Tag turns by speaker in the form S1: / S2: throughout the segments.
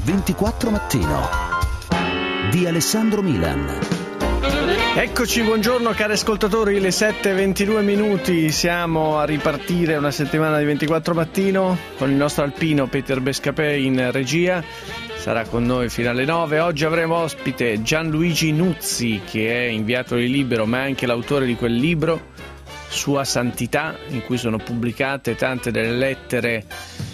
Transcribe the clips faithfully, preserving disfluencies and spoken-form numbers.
S1: ventiquattro Mattino di Alessandro Milan.
S2: Eccoci, buongiorno cari ascoltatori, le sette e ventidue minuti, siamo a ripartire una settimana di ventiquattro Mattino con il nostro alpino Peter Bescapè in regia, sarà con noi fino alle nove. Oggi avremo ospite Gianluigi Nuzzi, che è inviato di Libero ma è anche l'autore di quel libro Sua Santità, in cui sono pubblicate tante delle lettere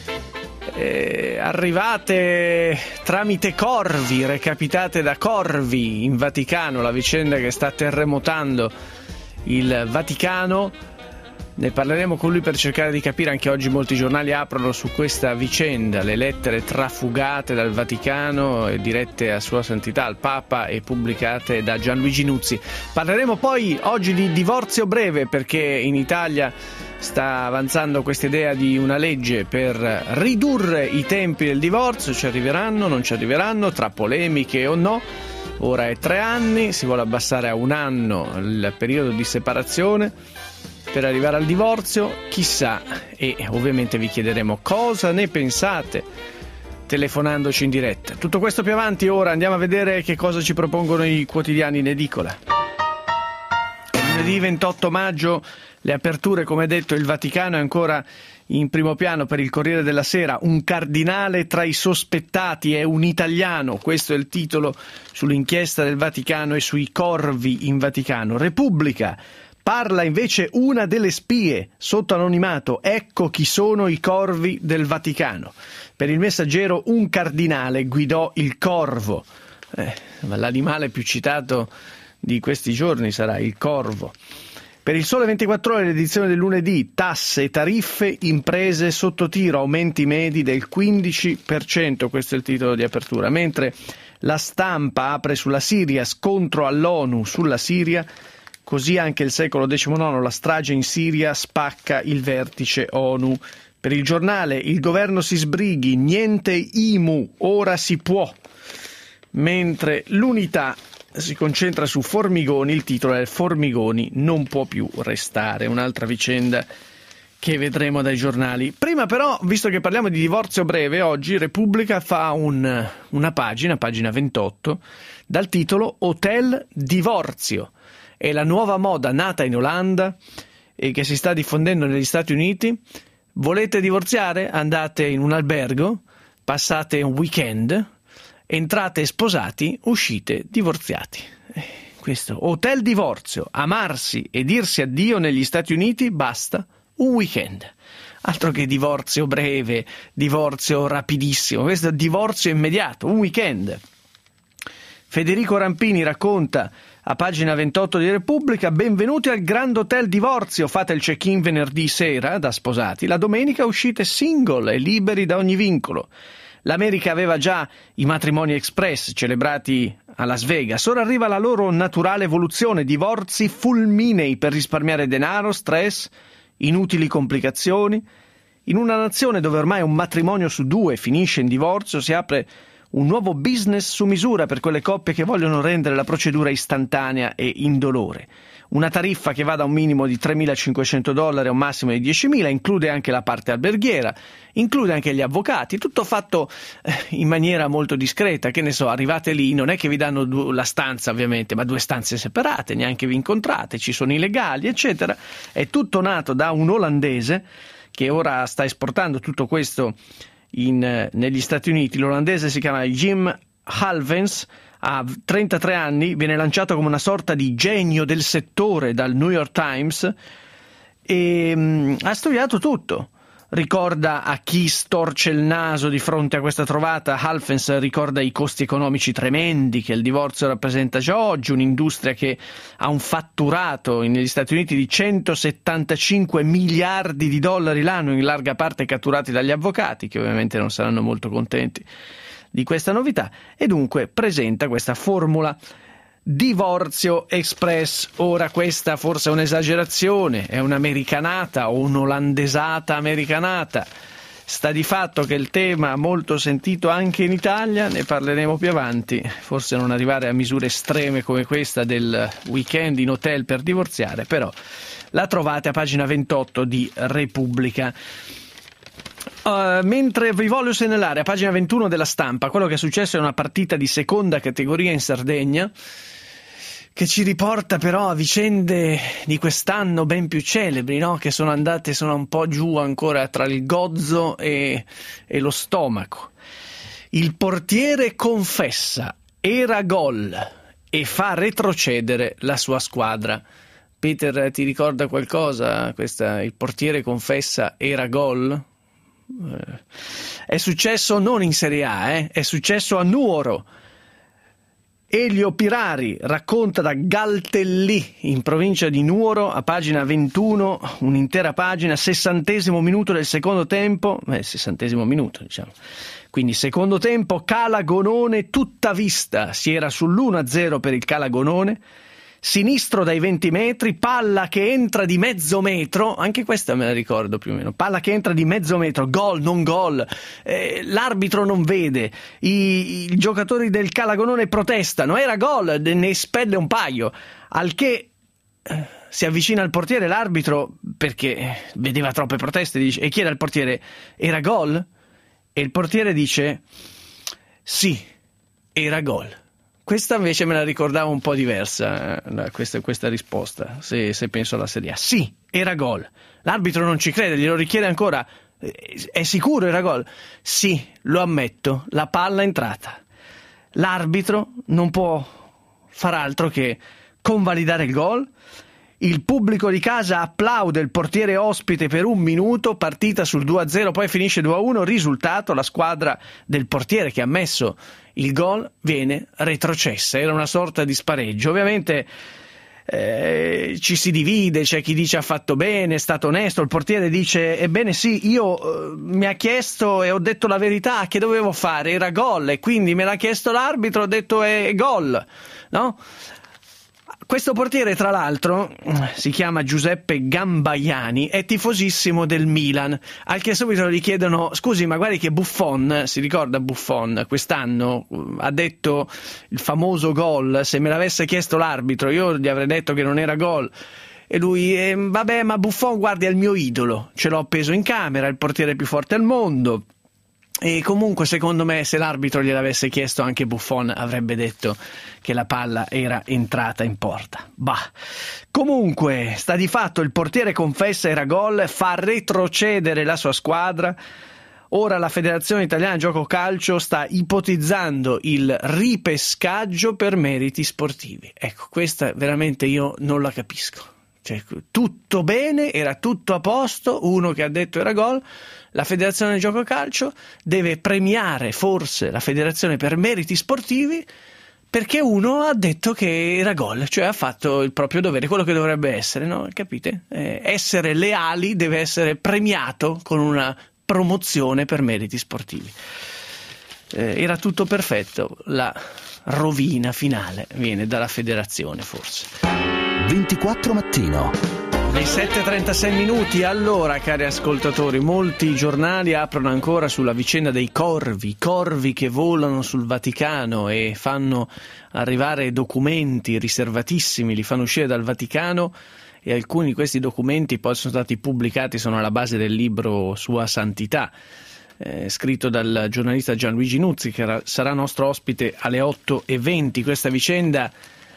S2: Eh, arrivate tramite corvi, recapitate da corvi in Vaticano, la vicenda che sta terremotando il Vaticano. Ne parleremo con lui per cercare di capire, anche oggi molti giornali aprono su questa vicenda, le lettere trafugate dal Vaticano e dirette a Sua Santità, al Papa, e pubblicate da Gianluigi Nuzzi. Parleremo poi oggi di divorzio breve, perché in Italia sta avanzando questa idea di una legge per ridurre i tempi del divorzio. Ci arriveranno, non ci arriveranno, tra polemiche o no. Ora è tre anni, si vuole abbassare a un anno il periodo di separazione per arrivare al divorzio, chissà, e ovviamente vi chiederemo cosa ne pensate telefonandoci in diretta. Tutto questo più avanti. Ora andiamo a vedere che cosa ci propongono i quotidiani in edicola. Lunedì ventotto maggio, le aperture, come detto, il Vaticano è ancora in primo piano. Per il Corriere della Sera, un cardinale tra i sospettati è un italiano, questo è il titolo sull'inchiesta del Vaticano e sui corvi in Vaticano. Repubblica parla invece una delle spie sotto anonimato, ecco chi sono i corvi del Vaticano. Per il Messaggero, un cardinale guidò il corvo, eh, l'animale più citato di questi giorni sarà il corvo. Per il Sole ventiquattro Ore, l'edizione del lunedì, tasse e tariffe, imprese sotto tiro, aumenti medi del quindici per cento, questo è il titolo di apertura. Mentre La Stampa apre sulla Siria, scontro all'ONU sulla Siria, così anche il Secolo diciannove, la strage in Siria spacca il vertice ONU. Per il Giornale, il governo si sbrighi, niente I M U, ora si può. Mentre l'Unità si concentra su Formigoni, il titolo è Formigoni non può più restare, un'altra vicenda che vedremo dai giornali. Prima però, visto che parliamo di divorzio breve, oggi Repubblica fa un, una pagina, pagina ventotto, dal titolo Hotel Divorzio. È la nuova moda nata in Olanda e che si sta diffondendo negli Stati Uniti. Volete divorziare? Andate in un albergo, passate un weekend, entrate sposati, uscite divorziati. Eh, questo, Hotel Divorzio, amarsi e dirsi addio negli Stati Uniti, basta un weekend. Altro che divorzio breve, divorzio rapidissimo, questo è divorzio immediato, un weekend. Federico Rampini racconta a pagina ventotto di Repubblica: benvenuti al Grand Hotel Divorzio, fate il check-in venerdì sera da sposati, la domenica uscite single e liberi da ogni vincolo. L'America aveva già i matrimoni express celebrati a Las Vegas, ora arriva la loro naturale evoluzione, divorzi fulminei per risparmiare denaro, stress, inutili complicazioni. In una nazione dove ormai un matrimonio su due finisce in divorzio, si apre un nuovo business su misura per quelle coppie che vogliono rendere la procedura istantanea e indolore. Una tariffa che va da un minimo di tremilacinquecento dollari a un massimo di diecimila, include anche la parte alberghiera, include anche gli avvocati, tutto fatto in maniera molto discreta. Che ne so, arrivate lì, non è che vi danno du- la stanza ovviamente, ma due stanze separate, neanche vi incontrate, ci sono i legali, eccetera. È tutto nato da un olandese che ora sta esportando tutto questo in, negli Stati Uniti. L'olandese si chiama Jim Halvens, ha trentatré anni, viene lanciato come una sorta di genio del settore dal New York Times e mh, ha studiato tutto. Ricorda a chi storce il naso di fronte a questa trovata, Halfens ricorda i costi economici tremendi che il divorzio rappresenta già oggi, un'industria che ha un fatturato negli Stati Uniti di centosettantacinque miliardi di dollari l'anno, in larga parte catturati dagli avvocati, che ovviamente non saranno molto contenti di questa novità, e dunque presenta questa formula divorzio express. Ora questa forse è un'esagerazione, è un'americanata o un'olandesata americanata. Sta di fatto che il tema molto sentito anche in Italia, ne parleremo più avanti, forse non arrivare a misure estreme come questa del weekend in hotel per divorziare, però la trovate a pagina ventotto di Repubblica. Uh, mentre vi voglio segnalare a pagina ventuno della Stampa quello che è successo in una partita di seconda categoria in Sardegna, che ci riporta però a vicende di quest'anno ben più celebri, no? Che sono andate, sono un po' giù ancora tra il gozzo e, e lo stomaco. Il portiere confessa, era gol, e fa retrocedere la sua squadra. Peter, ti ricorda qualcosa? Questa, il portiere confessa, era gol? È successo non in Serie A, eh? È successo a Nuoro. Elio Pirari racconta da Galtellì, in provincia di Nuoro, a pagina ventuno, un'intera pagina, sessantesimo minuto del secondo tempo, eh, sessantesimo minuto diciamo, quindi secondo tempo, Cala Gonone tutta vista, si era sull'uno a zero per il Cala Gonone, sinistro dai venti metri, palla che entra di mezzo metro, anche questa me la ricordo più o meno, palla che entra di mezzo metro, gol, non gol, eh, l'arbitro non vede, i, i giocatori del Calagonone protestano, era gol, ne espelle un paio, al che eh, si avvicina al portiere l'arbitro perché vedeva troppe proteste dice, e chiede al portiere, era gol? E il portiere dice, sì, era gol. Questa invece me la ricordavo un po' diversa, eh, questa, questa risposta, se, se penso alla Serie A. Sì, era gol. L'arbitro non ci crede, glielo richiede ancora. È sicuro era gol? Sì, lo ammetto, la palla è entrata. L'arbitro non può far altro che convalidare il gol. Il pubblico di casa applaude il portiere ospite per un minuto, partita sul due a zero, poi finisce due a uno, risultato, la squadra del portiere che ha messo il gol viene retrocessa, era una sorta di spareggio. Ovviamente eh, ci si divide, c'è chi dice ha fatto bene, è stato onesto, il portiere dice ebbene sì, io eh, mi ha chiesto e ho detto la verità, che dovevo fare? Era gol e quindi me l'ha chiesto l'arbitro, ho detto è gol, no? Questo portiere, tra l'altro, si chiama Giuseppe Gambaiani, è tifosissimo del Milan, al che subito gli chiedono, scusi, ma guardi che Buffon, si ricorda Buffon, quest'anno ha detto il famoso gol, se me l'avesse chiesto l'arbitro io gli avrei detto che non era gol. E lui, eh, vabbè, ma Buffon, guardi, è il mio idolo, ce l'ho appeso in camera, è il portiere più forte al mondo. E comunque secondo me se l'arbitro gliel'avesse chiesto anche Buffon avrebbe detto che la palla era entrata in porta. Bah. Comunque sta di fatto, il portiere confessa era gol, fa retrocedere la sua squadra. Ora la Federazione Italiana Gioco Calcio sta ipotizzando il ripescaggio per meriti sportivi. Ecco, questa veramente io non la capisco. Cioè, tutto bene, era tutto a posto, uno che ha detto era gol, la Federazione Gioco Calcio deve premiare forse la Federazione per meriti sportivi perché uno ha detto che era gol, cioè ha fatto il proprio dovere, quello che dovrebbe essere, no? Capite? Eh, essere leali deve essere premiato con una promozione per meriti sportivi. Eh, era tutto perfetto, la rovina finale viene dalla Federazione forse.
S1: ventiquattro mattino.
S2: Le sette e trentasei minuti, allora cari ascoltatori, molti giornali aprono ancora sulla vicenda dei corvi, corvi che volano sul Vaticano e fanno arrivare documenti riservatissimi, li fanno uscire dal Vaticano e alcuni di questi documenti poi sono stati pubblicati, sono alla base del libro Sua Santità, eh, scritto dal giornalista Gianluigi Nuzzi che era, sarà nostro ospite alle otto e venti. Questa vicenda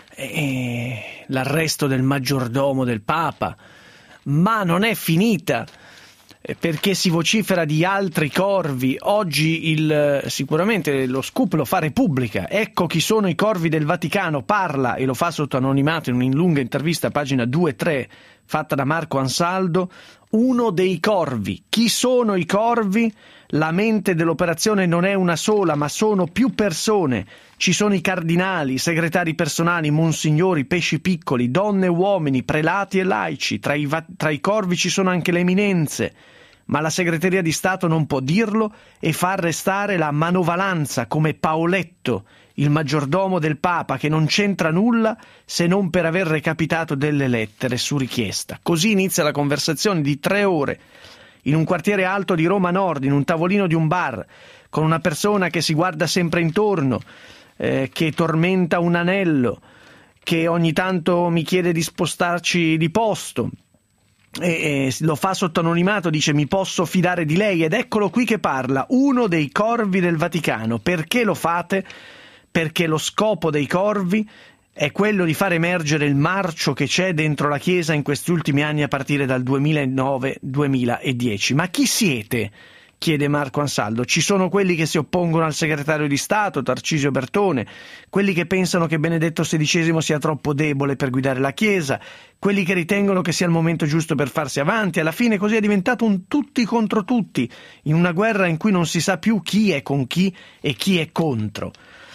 S2: e l'arresto del maggiordomo del Papa, ma non è finita perché si vocifera di altri corvi. Oggi il, sicuramente lo scoop lo fa Repubblica, ecco chi sono i corvi del Vaticano, parla e lo fa sotto anonimato in una lunga intervista a pagina due e tre fatta da Marco Ansaldo, uno dei corvi. Chi sono i corvi? La mente dell'operazione non è una sola, ma sono più persone. Ci sono i cardinali, i segretari personali, monsignori, pesci piccoli, donne e uomini, prelati e laici. Tra i, va- tra i corvi ci sono anche le eminenze. Ma la segreteria di Stato non può dirlo e fa arrestare la manovalanza come Paoletto, il maggiordomo del Papa, che non c'entra nulla se non per aver recapitato delle lettere su richiesta. Così inizia la conversazione di tre ore in un quartiere alto di Roma Nord, in un tavolino di un bar, con una persona che si guarda sempre intorno, eh, che tormenta un anello, che ogni tanto mi chiede di spostarci di posto. e, e lo fa sotto anonimato, dice mi posso fidare di lei, ed eccolo qui che parla, uno dei corvi del Vaticano. Perché lo fate? Perché lo scopo dei corvi è quello di far emergere il marcio che c'è dentro la Chiesa in questi ultimi anni a partire dal duemilanove duemiladieci. Ma chi siete? Chiede Marco Ansaldo. Ci sono quelli che si oppongono al segretario di Stato, Tarcisio Bertone, quelli che pensano che Benedetto sedicesimo sia troppo debole per guidare la Chiesa, quelli che ritengono che sia il momento giusto per farsi avanti. Alla fine così è diventato un tutti contro tutti, in una guerra in cui non si sa più chi è con chi e chi è contro.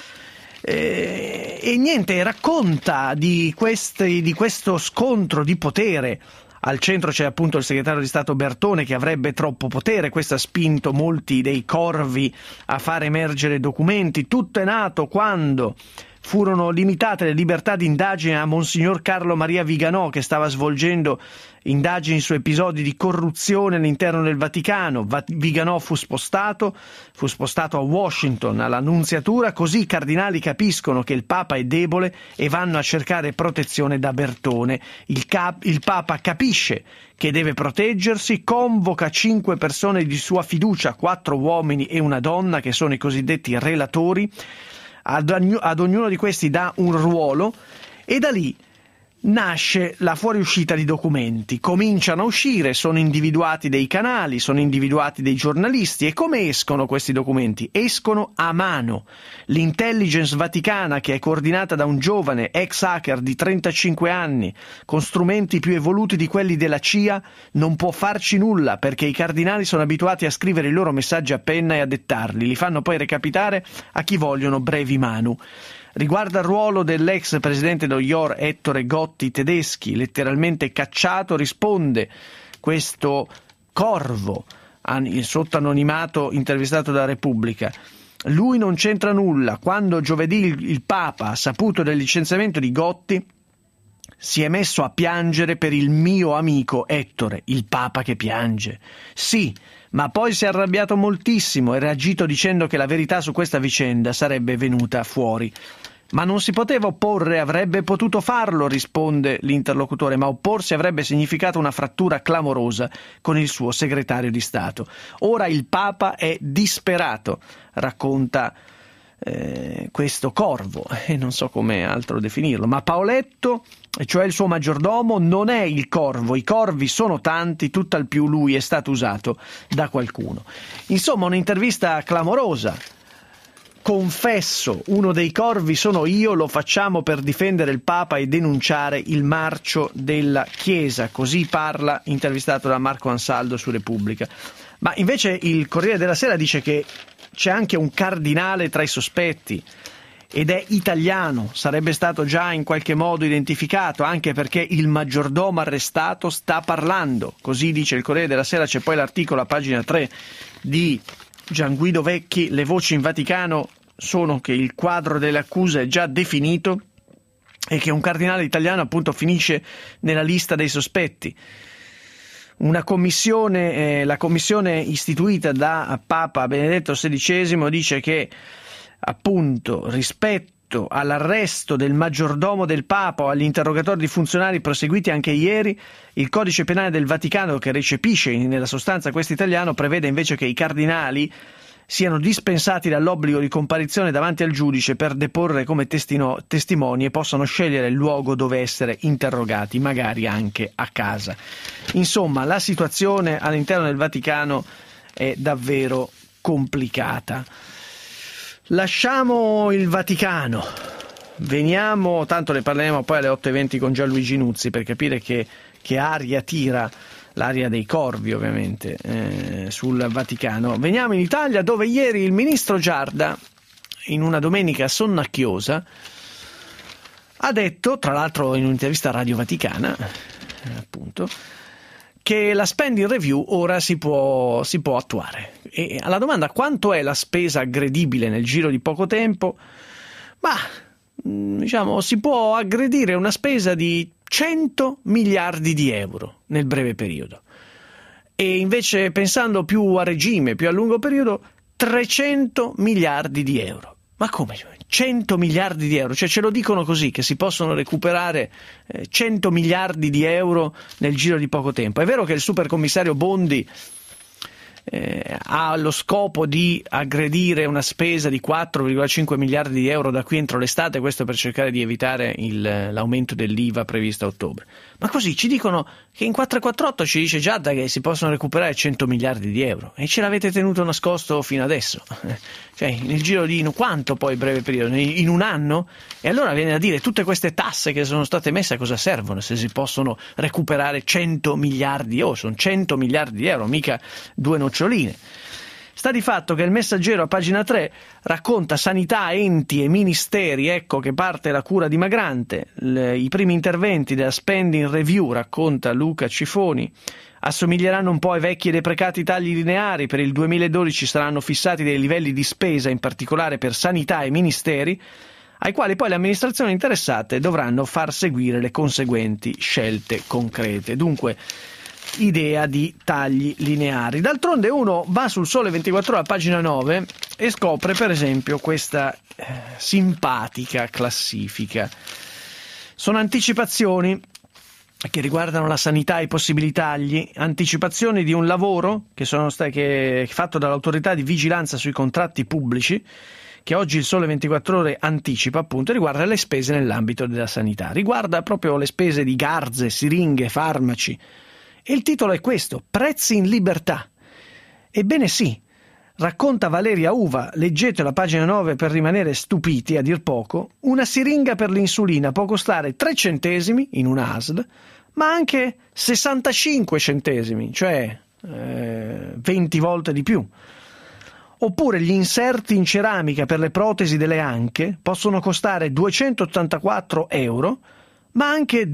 S2: E, e niente, racconta di, questi, di questo scontro di potere. Al centro c'è appunto il segretario di Stato Bertone, che avrebbe troppo potere. Questo ha spinto molti dei corvi a far emergere documenti. Tutto è nato quando furono limitate le libertà di indagine a Monsignor Carlo Maria Viganò, che stava svolgendo indagini su episodi di corruzione all'interno del Vaticano. Viganò fu spostato, fu spostato a Washington, alla nunziatura, così i cardinali capiscono che il Papa è debole e vanno a cercare protezione da Bertone. Il, cap- il Papa capisce che deve proteggersi, convoca cinque persone di sua fiducia, quattro uomini e una donna, che sono i cosiddetti relatori. Ad, ad ognuno di questi dà un ruolo e da lì nasce la fuoriuscita di documenti. Cominciano a uscire, sono individuati dei canali, sono individuati dei giornalisti. E come escono questi documenti? Escono a mano. L'intelligence vaticana, che è coordinata da un giovane ex hacker di trentacinque anni con strumenti più evoluti di quelli della C I A, non può farci nulla, perché i cardinali sono abituati a scrivere i loro messaggi a penna e a dettarli, li fanno poi recapitare a chi vogliono brevi manu. Riguarda il ruolo dell'ex presidente dello I O R Ettore Gotti Tedeschi, letteralmente cacciato, risponde questo corvo sotto anonimato intervistato da Repubblica. Lui non c'entra nulla. Quando giovedì il, il Papa ha saputo del licenziamento di Gotti, si è messo a piangere per il mio amico Ettore, il Papa che piange. Sì, ma poi si è arrabbiato moltissimo e reagito dicendo che la verità su questa vicenda sarebbe venuta fuori. Ma non si poteva opporre, avrebbe potuto farlo, risponde l'interlocutore, ma opporsi avrebbe significato una frattura clamorosa con il suo segretario di Stato. Ora il Papa è disperato, racconta eh, questo corvo, e non so come altro definirlo, ma Paoletto, cioè il suo maggiordomo, non è il corvo. I corvi sono tanti, tutt'al più lui è stato usato da qualcuno. Insomma, un'intervista clamorosa. Confesso, uno dei corvi sono io, lo facciamo per difendere il Papa e denunciare il marcio della Chiesa. Così parla, intervistato da Marco Ansaldo su Repubblica. Ma invece il Corriere della Sera dice che c'è anche un cardinale tra i sospetti ed è italiano, sarebbe stato già in qualche modo identificato, anche perché il maggiordomo arrestato sta parlando. Così dice il Corriere della Sera. C'è poi l'articolo a pagina tre di Gianguido Vecchi. Le voci in Vaticano sono che il quadro delle accuse è già definito e che un cardinale italiano appunto finisce nella lista dei sospetti. Una commissione, eh, la commissione istituita da Papa Benedetto sedicesimo dice che appunto rispetto all'arresto del maggiordomo del Papa o agli interrogatori di funzionari proseguiti anche ieri, il codice penale del Vaticano, che recepisce nella sostanza questo italiano, prevede invece che i cardinali siano dispensati dall'obbligo di comparizione davanti al giudice per deporre come testino, testimoni e possano scegliere il luogo dove essere interrogati, magari anche a casa. Insomma, la situazione all'interno del Vaticano è davvero complicata. Lasciamo il Vaticano, veniamo, tanto ne parleremo poi alle otto e venti con Gianluigi Nuzzi per capire che, che aria tira l'aria dei corvi ovviamente eh, sul Vaticano. Veniamo in Italia, dove ieri il ministro Giarda, in una domenica sonnacchiosa, ha detto, tra l'altro in un'intervista a Radio Vaticana, eh, appunto, che la spending review ora si può, si può attuare. E alla domanda quanto è la spesa aggredibile nel giro di poco tempo, ma diciamo si può aggredire una spesa di cento miliardi di euro nel breve periodo, e invece pensando più a regime, più a lungo periodo, trecento miliardi di euro. Ma come? cento miliardi di euro? Cioè ce lo dicono così, che si possono recuperare eh, cento miliardi di euro nel giro di poco tempo. È vero che il supercommissario Bondi eh, ha lo scopo di aggredire una spesa di quattro virgola cinque miliardi di euro da qui entro l'estate, questo per cercare di evitare il, l'aumento dell'I V A previsto a ottobre. Ma così ci dicono che in quattrocentoquarantotto ci dice Giadda che si possono recuperare cento miliardi di euro e ce l'avete tenuto nascosto fino adesso. Cioè, nel giro di quanto poi breve periodo? In un anno? E allora viene a dire tutte queste tasse che sono state messe a cosa servono se si possono recuperare cento miliardi? Oh, sono cento miliardi di euro, mica due noccioline. Sta di fatto che il Messaggero a pagina tre racconta sanità, enti e ministeri, ecco che parte la cura dimagrante, le, i primi interventi della spending review, racconta Luca Cifoni, assomiglieranno un po' ai vecchi e deprecati tagli lineari, per il duemiladodici saranno fissati dei livelli di spesa, in particolare per sanità e ministeri, ai quali poi le amministrazioni interessate dovranno far seguire le conseguenti scelte concrete. Dunque, idea di tagli lineari. D'altronde uno va sul Sole ventiquattro Ore a pagina nove e scopre per esempio questa eh, simpatica classifica. Sono anticipazioni che riguardano la sanità e i possibili tagli, anticipazioni di un lavoro che sono state che è fatto dall'autorità di vigilanza sui contratti pubblici, che oggi il Sole ventiquattro Ore anticipa, appunto, riguarda le spese nell'ambito della sanità, riguarda proprio le spese di garze, siringhe, farmaci. E il titolo è questo: prezzi in libertà. Ebbene sì, racconta Valeria Uva, leggete la pagina nove per rimanere stupiti a dir poco, una siringa per l'insulina può costare tre centesimi in una A S L, ma anche sessantacinque centesimi, cioè eh, venti volte di più. Oppure gli inserti in ceramica per le protesi delle anche possono costare duecentottantaquattro euro, ma anche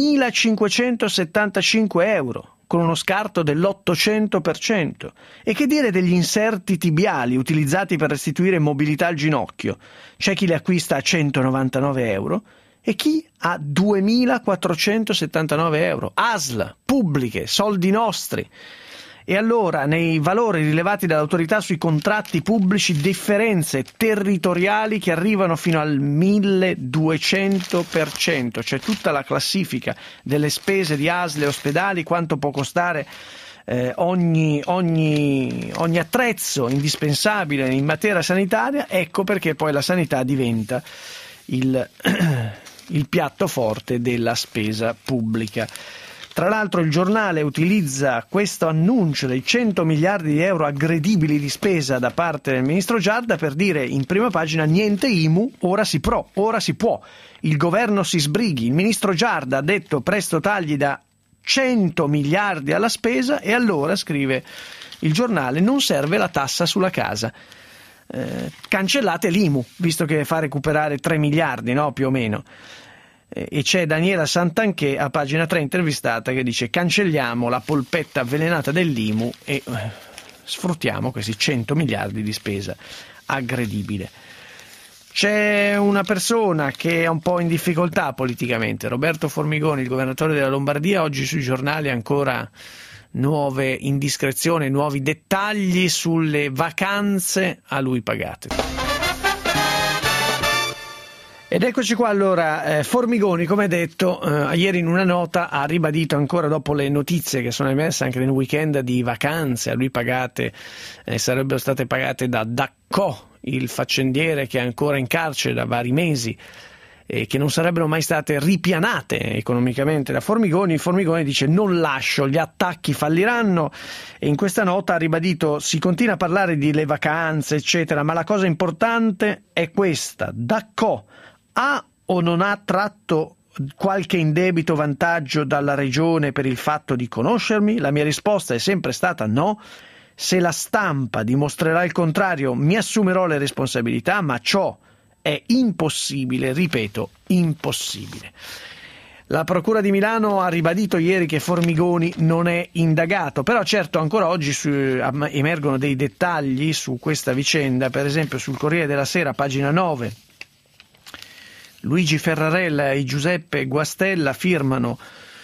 S2: duemilacinquecentosettantacinque euro, con uno scarto dell'ottocento per cento. E che dire degli inserti tibiali utilizzati per restituire mobilità al ginocchio? C'è chi li acquista a centonovantanove euro e chi a duemilaquattrocentosettantanove euro. A S L, pubbliche, soldi nostri. E allora, nei valori rilevati dall'autorità sui contratti pubblici, differenze territoriali che arrivano fino al milleduecento per cento, cioè tutta la classifica delle spese di A S L e ospedali, quanto può costare eh, ogni, ogni, ogni attrezzo indispensabile in materia sanitaria. Ecco perché poi la sanità diventa il, il piatto forte della spesa pubblica. Tra l'altro il giornale utilizza questo annuncio dei cento miliardi di euro aggredibili di spesa da parte del ministro Giarda per dire in prima pagina: niente I M U, ora si pro, ora si può, il governo si sbrighi. Il ministro Giarda ha detto presto tagli da cento miliardi alla spesa e allora, scrive il giornale, non serve la tassa sulla casa. Eh, cancellate l'I M U, visto che fa recuperare tre miliardi, no, più o meno. E c'è Daniela Santanchè a pagina tre intervistata che dice: cancelliamo la polpetta avvelenata dell'I M U e eh, sfruttiamo questi cento miliardi di spesa aggredibile. C'è una persona che è un po' in difficoltà politicamente, Roberto Formigoni, il governatore della Lombardia. Oggi sui giornali ancora nuove indiscrezioni, nuovi dettagli sulle vacanze a lui pagate. Ed eccoci qua allora, eh, Formigoni, come detto, eh, ieri in una nota ha ribadito ancora, dopo le notizie che sono emerse anche nel weekend di vacanze a lui pagate, eh, sarebbero state pagate da Dacco, il faccendiere che è ancora in carcere da vari mesi, e che non sarebbero mai state ripianate economicamente da Formigoni. Formigoni dice: non lascio, gli attacchi falliranno, e in questa nota ha ribadito: si continua a parlare di le vacanze eccetera, ma la cosa importante è questa: Dacco ha o non ha tratto qualche indebito vantaggio dalla regione per il fatto di conoscermi? La mia risposta è sempre stata no. Se la stampa dimostrerà il contrario mi assumerò le responsabilità, ma ciò è impossibile, ripeto, impossibile. La Procura di Milano ha ribadito ieri che Formigoni non è indagato, però certo ancora oggi su, emergono dei dettagli su questa vicenda. Per esempio sul Corriere della Sera, pagina nove, Luigi Ferrarella e Giuseppe Guastella firmano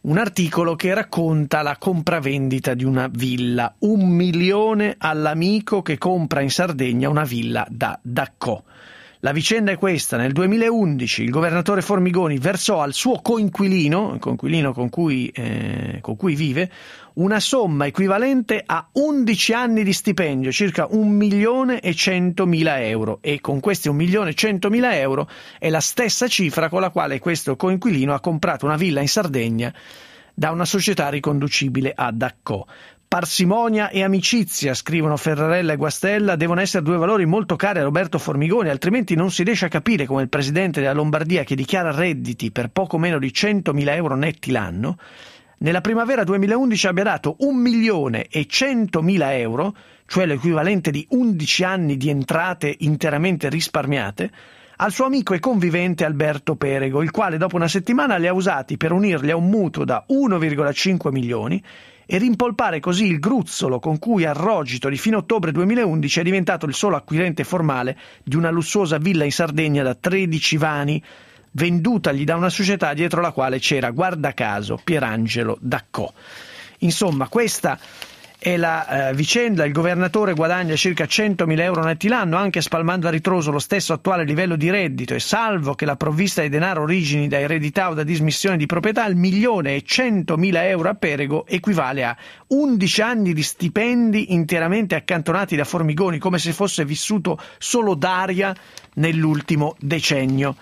S2: un articolo che racconta la compravendita di una villa. Un milione all'amico che compra in Sardegna una villa da Dacco. La vicenda è questa: nel duemilaundici il governatore Formigoni versò al suo coinquilino, il coinquilino con cui, eh, con cui vive, una somma equivalente a undici anni di stipendio, circa un milione e centomila euro, e con questi un milione e centomila euro è la stessa cifra con la quale questo coinquilino ha comprato una villa in Sardegna da una società riconducibile a Dacco. Parsimonia e amicizia, scrivono Ferrarella e Guastella, devono essere due valori molto cari a Roberto Formigoni, altrimenti non si riesce a capire come il presidente della Lombardia, che dichiara redditi per poco meno di centomila euro netti l'anno, nella primavera duemilaundici abbia dato un milione e centomila euro, cioè l'equivalente di undici anni di entrate interamente risparmiate, al suo amico e convivente Alberto Perego, il quale dopo una settimana li ha usati per unirli a un mutuo da uno virgola cinque milioni e rimpolpare così il gruzzolo con cui a Rogito di fine ottobre duemilaundici è diventato il solo acquirente formale di una lussuosa villa in Sardegna da tredici vani, vendutagli da una società dietro la quale c'era, guarda caso, Pierangelo Dacco. Insomma, questa è la eh, vicenda. Il governatore guadagna circa centomila euro netti l'anno, anche spalmando a ritroso lo stesso attuale livello di reddito, e salvo che la provvista di denaro origini da eredità o da dismissione di proprietà, il milione e centomila euro a Perego equivale a undici anni di stipendi interamente accantonati da Formigoni, come se fosse vissuto solo d'aria nell'ultimo decennio.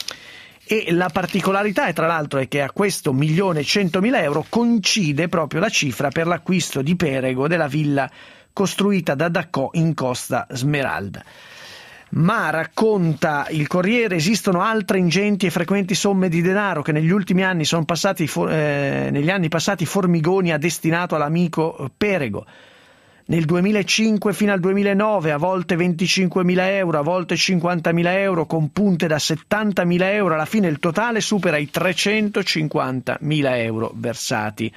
S2: E la particolarità è, tra l'altro, è che a questo milione e centomila euro coincide proprio la cifra per l'acquisto di Perego della villa costruita da Dacco in Costa Smeralda. Ma, racconta il Corriere, esistono altre ingenti e frequenti somme di denaro che negli ultimi anni sono passati, eh, negli anni passati Formigoni ha destinato all'amico Perego. Nel duemilacinque fino al duemilanove a volte venticinquemila euro, a volte cinquantamila euro, con punte da settantamila euro, alla fine il totale supera i trecentocinquantamila euro versati.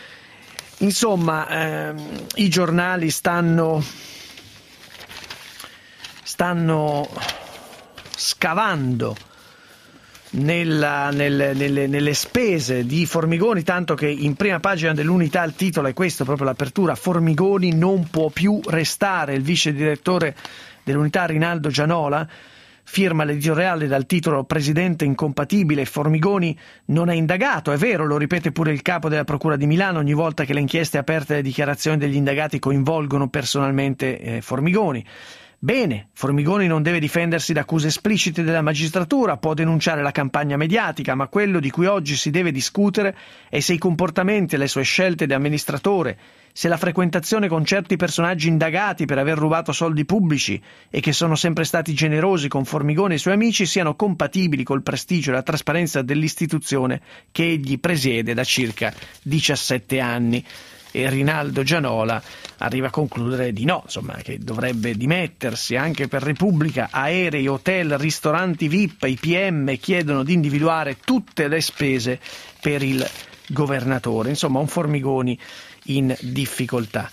S2: Insomma, ehm, i giornali stanno, stanno scavando Nella, nelle, nelle, nelle spese di Formigoni, tanto che in prima pagina dell'Unità il titolo è questo, proprio l'apertura: Formigoni non può più restare. Il vice direttore dell'Unità Rinaldo Gianola firma l'editoriale dal titolo "Presidente incompatibile, Formigoni non è indagato". È vero, lo ripete pure il capo della Procura di Milano ogni volta che le inchieste aperte e le dichiarazioni degli indagati coinvolgono personalmente eh, Formigoni. Bene, Formigoni non deve difendersi da accuse esplicite della magistratura, può denunciare la campagna mediatica, ma quello di cui oggi si deve discutere è se i comportamenti e le sue scelte di amministratore, se la frequentazione con certi personaggi indagati per aver rubato soldi pubblici e che sono sempre stati generosi con Formigoni e i suoi amici, siano compatibili col prestigio e la trasparenza dell'istituzione che egli presiede da circa diciassette anni. E Rinaldo Gianola arriva a concludere di no, insomma, che dovrebbe dimettersi. Anche per Repubblica, aerei, hotel, ristoranti V I P, i P M chiedono di individuare tutte le spese per il governatore. Insomma, un Formigoni in difficoltà.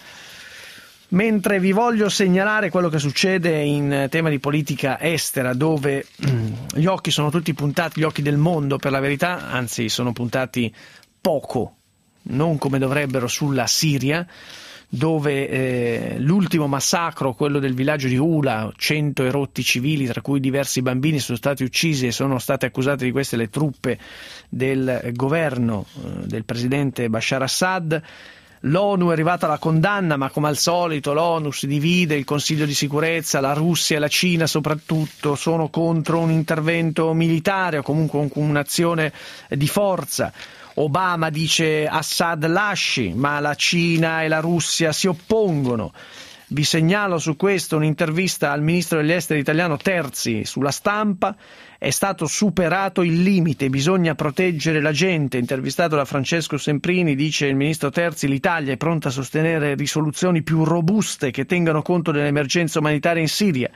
S2: Mentre vi voglio segnalare quello che succede in tema di politica estera, dove gli occhi sono tutti puntati, gli occhi del mondo per la verità, anzi sono puntati poco, non come dovrebbero, sulla Siria, dove eh, l'ultimo massacro, quello del villaggio di Ula, cento erotti civili, tra cui diversi bambini, sono stati uccisi e sono state accusate di queste le truppe del governo eh, del presidente Bashar Assad. L'ONU è arrivata alla condanna, ma come al solito l'ONU si divide, il Consiglio di sicurezza, la Russia e la Cina soprattutto sono contro un intervento militare o comunque un'azione di forza. Obama dice Assad lasci, ma la Cina e la Russia si oppongono. Vi segnalo su questo un'intervista al ministro degli esteri italiano Terzi sulla Stampa. È stato superato il limite, bisogna proteggere la gente. Intervistato da Francesco Semprini, dice il ministro Terzi, l'Italia è pronta a sostenere risoluzioni più robuste che tengano conto dell'emergenza umanitaria in Siria.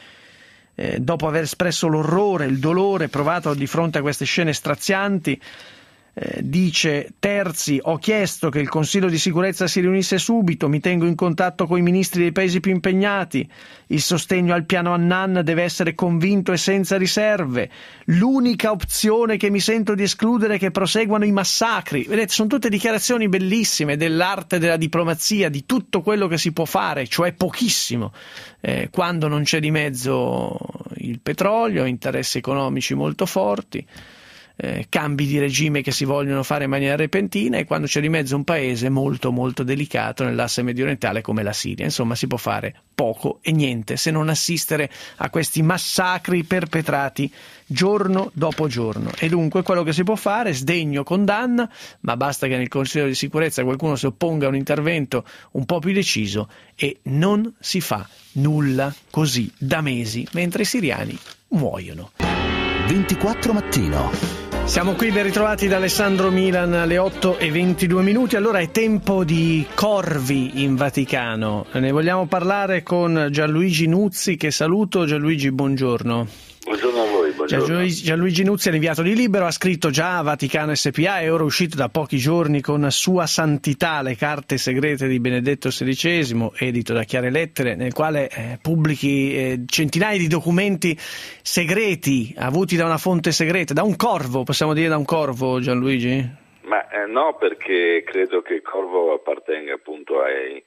S2: Eh, dopo aver espresso l'orrore, il dolore provato di fronte a queste scene strazianti, Eh, dice Terzi, ho chiesto che il Consiglio di sicurezza si riunisse subito, mi tengo in contatto con i ministri dei paesi più impegnati, il sostegno al piano Annan deve essere convinto e senza riserve, l'unica opzione che mi sento di escludere è che proseguano i massacri. Vedete, sono tutte dichiarazioni bellissime dell'arte della diplomazia, di tutto quello che si può fare, cioè pochissimo, eh, quando non c'è di mezzo il petrolio, interessi economici molto forti, Eh, cambi di regime che si vogliono fare in maniera repentina, e quando c'è di mezzo un paese molto molto delicato nell'asse mediorientale come la Siria. Insomma, si può fare poco e niente se non assistere a questi massacri perpetrati giorno dopo giorno. E dunque quello che si può fare, sdegno, condanna, ma basta che nel Consiglio di sicurezza qualcuno si opponga a un intervento un po' più deciso, e non si fa nulla così da mesi mentre i siriani muoiono.
S1: ventiquattro Mattino.
S2: Siamo qui ben ritrovati da Alessandro Milan alle otto e ventidue minuti. Allora è tempo di corvi in Vaticano. Ne vogliamo parlare con Gianluigi Nuzzi, che saluto. Gianluigi, buongiorno.
S3: Buongiorno a voi, buongiorno.
S2: Gianluigi Nuzzi è l'inviato di Libero, ha scritto già a Vaticano S P A, è ora uscito da pochi giorni con Sua Santità, le carte segrete di Benedetto sedicesimo, edito da Chiare Lettere, nel quale eh, pubblichi eh, centinaia di documenti segreti avuti da una fonte segreta, da un corvo, possiamo dire da un corvo, Gianluigi?
S3: Ma eh, no, perché credo che il corvo appartenga appunto ai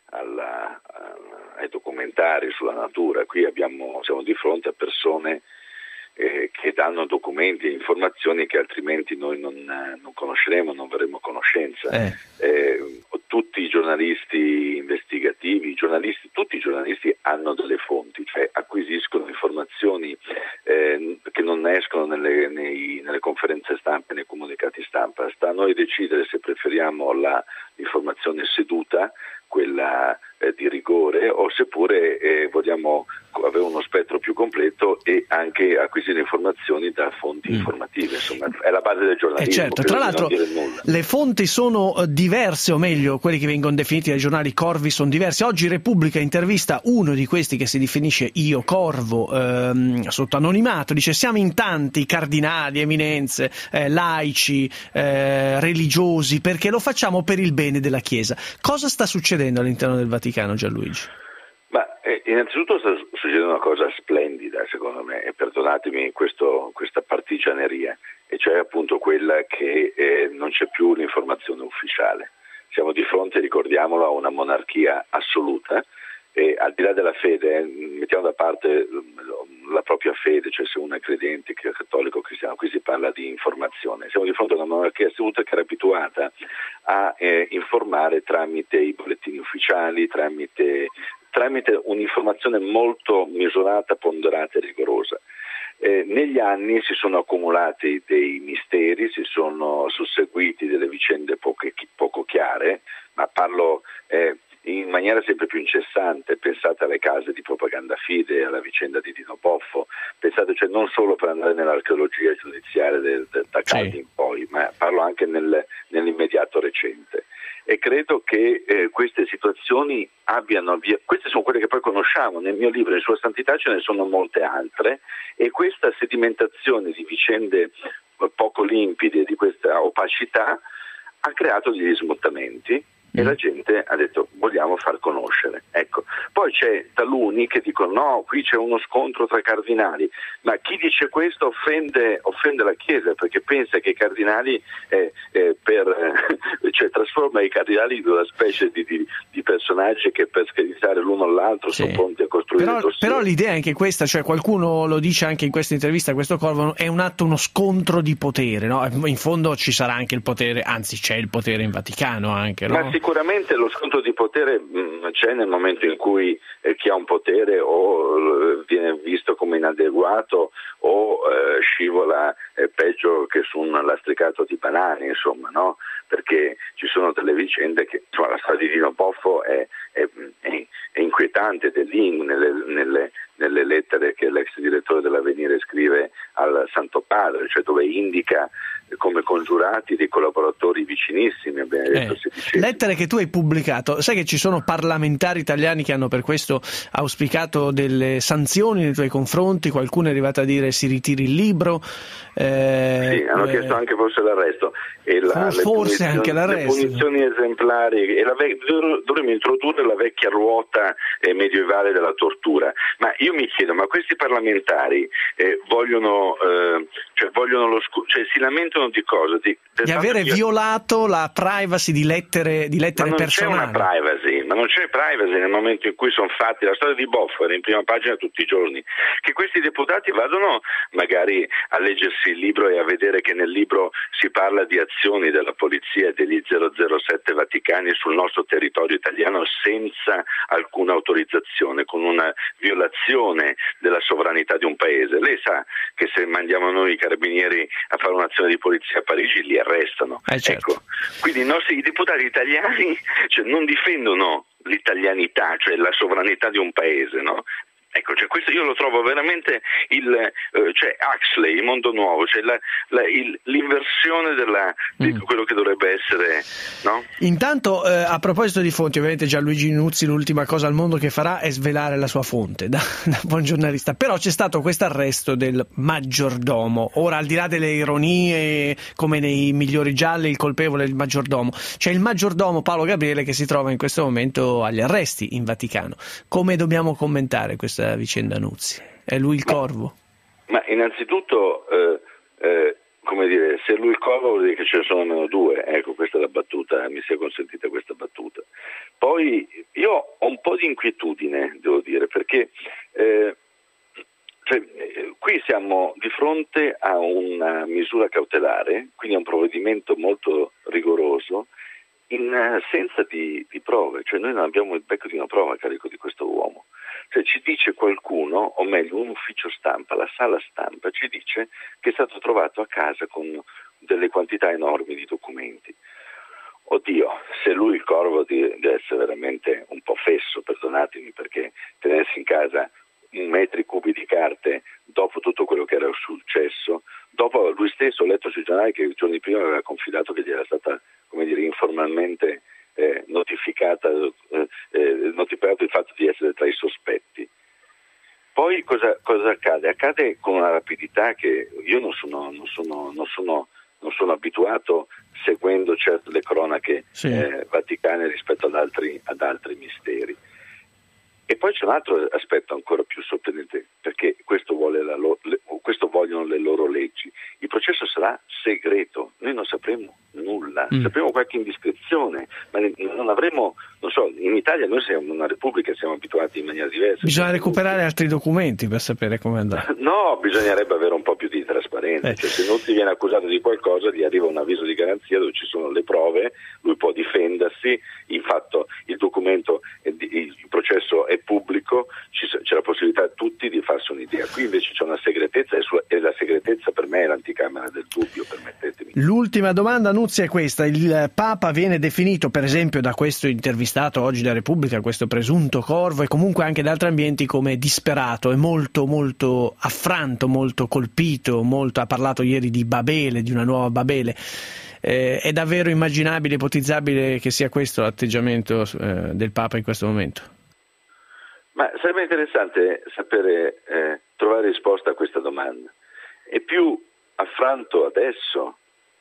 S3: Alla, ai documentari sulla natura. Qui abbiamo, siamo di fronte a persone eh, che danno documenti e informazioni che altrimenti noi non, non conosceremo, non avremo conoscenza. Eh. Eh, tutti i giornalisti investigativi, i giornalisti, tutti i giornalisti hanno delle fonti, cioè acquisiscono informazioni eh, che non escono nelle, nei, nelle conferenze stampa e nei comunicati stampa. Sta a noi decidere se preferiamo la, l'informazione seduta, quella eh, di rigore, o seppure eh, vogliamo avere uno spettro più completo e anche acquisire informazioni da fonti mm. informative. Insomma, è la base del giornalismo.
S2: Eh certo, tra l'altro le fonti sono diverse, o meglio, quelli che vengono definiti dai giornali corvi sono diversi. Oggi Repubblica intervista uno di questi che si definisce Io Corvo, ehm, sotto anonimato, dice: siamo in tanti, cardinali, eminenze, eh, laici, eh, religiosi, perché lo facciamo per il bene della Chiesa. Cosa sta succedendo all'interno del Vaticano, Gianluigi?
S3: Ma eh, innanzitutto sta succedendo una cosa splendida, secondo me, e perdonatemi questo, questa partigianeria, e cioè appunto quella che eh, non c'è più l'informazione ufficiale. Siamo di fronte, ricordiamolo, a una monarchia assoluta, e al di là della fede, mettiamo da parte la propria fede, cioè se uno è credente, che è cattolico o cristiano, qui si parla di informazione. Siamo di fronte a una monarchia assoluta che era abituata a eh, informare tramite i bollettini ufficiali, tramite, tramite un'informazione molto misurata, ponderata e rigorosa. Eh, negli anni si sono accumulati dei misteri, si sono susseguiti delle vicende poco, poco chiare, ma parlo eh, in maniera sempre più incessante. Pensate alle case di propaganda fide, alla vicenda di Dino Boffo, pensate, cioè non solo per andare nell'archeologia giudiziaria del, del, da Calvi sì. in poi, ma parlo anche nel, nell'immediato recente. E credo che eh, queste situazioni abbiano via... queste sono quelle che poi conosciamo nel mio libro, in Sua Santità ce ne sono molte altre, e questa sedimentazione di vicende poco limpide, di questa opacità, ha creato degli smottamenti. E la gente ha detto: vogliamo far conoscere. Ecco. Poi c'è taluni che dicono: no, qui c'è uno scontro tra cardinali, ma chi dice questo offende, offende la Chiesa, perché pensa che i cardinali eh, eh, per, eh, cioè trasforma i cardinali in una specie di, di, di personaggi che per screditare l'uno all'altro sì. sono pronti a costruire
S2: però, però l'idea è anche questa, cioè qualcuno lo dice anche in questa intervista, questo Corvo, è un atto, uno scontro di potere, no? In fondo ci sarà anche il potere, anzi c'è il potere in Vaticano anche, no?
S3: Ma sicuramente lo scontro di potere mh, c'è nel momento in cui eh, chi ha un potere o eh, viene visto come inadeguato o eh, scivola eh, peggio che su un lastricato di banane, insomma, no? Perché ci sono delle vicende che, insomma, la storia di Dino Boffo è, è, è, è inquietante, ed è lì nelle, nelle, nelle lettere che l'ex direttore dell'Avvenire scrive al Santo Padre, cioè dove indica come congiurati, dei collaboratori vicinissimi. Detto,
S2: eh, lettere che tu hai pubblicato. Sai che ci sono parlamentari italiani che hanno per questo auspicato delle sanzioni nei tuoi confronti? Qualcuno è arrivato a dire si ritiri il libro. Eh,
S3: sì, hanno
S2: eh,
S3: chiesto anche forse l'arresto. E la,
S2: forse anche l'arresto.
S3: Le punizioni esemplari. E la ve- dovremmo introdurre la vecchia ruota eh, medievale della tortura. Ma io mi chiedo, ma questi parlamentari eh, vogliono, eh, cioè vogliono lo scu- cioè si lamentano di cosa? Di,
S2: di avere
S3: che...
S2: violato la privacy di lettere, di lettere
S3: ma non
S2: personali.
S3: C'è una privacy, ma non c'è privacy nel momento in cui sono fatti. La storia di Boff era in prima pagina tutti i giorni. Che questi deputati vadano magari a leggersi il libro e a vedere che nel libro si parla di azioni della polizia e degli zero zero sette vaticani sul nostro territorio italiano senza alcuna autorizzazione, con una violazione della sovranità di un paese. Lei sa che se mandiamo noi i carabinieri a fare un'azione di polizia a Parigi li arrestano.
S2: Eh certo.
S3: Ecco, quindi i nostri i deputati italiani cioè, non difendono l'italianità, cioè la sovranità di un paese, no? Ecco, cioè questo io lo trovo veramente il eh, cioè Huxley, il mondo nuovo, cioè la, la, il, l'inversione della, di
S2: mm.
S3: quello che dovrebbe essere, no?
S2: Intanto, eh, a proposito di fonti, ovviamente Gianluigi Nuzzi l'ultima cosa al mondo che farà è svelare la sua fonte da, da buon giornalista, però c'è stato questo arresto del maggiordomo. Ora, al di là delle ironie, come nei Migliori gialli, il colpevole è il maggiordomo, c'è il maggiordomo Paolo Gabriele che si trova in questo momento agli arresti in Vaticano. Come dobbiamo commentare questa vicenda Nuzzi? È lui il corvo?
S3: Ma, ma innanzitutto eh, eh, come dire, se lui il corvo vuol dire che ce ne sono almeno due, ecco, questa è la battuta, mi sia consentita questa battuta. Poi io ho un po' di inquietudine, devo dire, perché eh, cioè, eh, qui siamo di fronte a una misura cautelare, quindi a un provvedimento molto rigoroso, in assenza di, di prove, cioè noi non abbiamo il becco di una prova a carico di questo uomo. Cioè ci dice qualcuno, o meglio un ufficio stampa, la sala stampa, ci dice che è stato trovato a casa con delle quantità enormi di documenti. Oddio, se lui il corvo deve essere veramente un po' fesso, perdonatemi, perché tenersi in casa un metri cubi di carte dopo tutto quello che era successo, dopo lui stesso ho letto sui giornali che giorni prima aveva confidato che gli era stata, come dire, informalmente eh, notificata, eh, eh, notificato il fatto di essere tra i sospetti. Poi cosa, cosa accade? Accade con una rapidità che io non sono, non sono, non sono, non sono abituato seguendo certo le cronache sì. eh, vaticane rispetto ad altri, ad altri misteri. E poi c'è un altro aspetto ancora più sorprendente, perché questo, vuole la lo, le, questo vogliono le loro leggi. Il processo sarà segreto, noi non sapremo nulla, mm. sapremo qualche indiscrezione, ma non avremo, non so, in Italia noi siamo una repubblica, siamo abituati in maniera diversa.
S2: Bisogna recuperare altri documenti per sapere come andrà.
S3: No, bisognerebbe avere un po' più di trasparenza, eh. cioè se non ti viene accusato di qualcosa gli arriva un avviso di garanzia dove ci sono le prove, lui può difendersi, il fatto, il documento, il processo è pubblico, c'è la possibilità a tutti di farsi un'idea. Qui invece c'è una segretezza e la segretezza per me è l'anticamera del dubbio, permettetemi.
S2: L'ultima domanda, Nuzzi, è questa: il Papa viene definito, per esempio, da questo intervistato oggi da Repubblica, questo presunto corvo, e comunque anche da altri ambienti, come disperato e molto molto affranto, molto colpito, molto, ha parlato ieri di Babele, di una nuova Babele. Eh, è davvero immaginabile, ipotizzabile che sia questo l'atteggiamento eh, del Papa in questo momento?
S3: Ma sarebbe interessante sapere, eh, trovare risposta a questa domanda. È più affranto adesso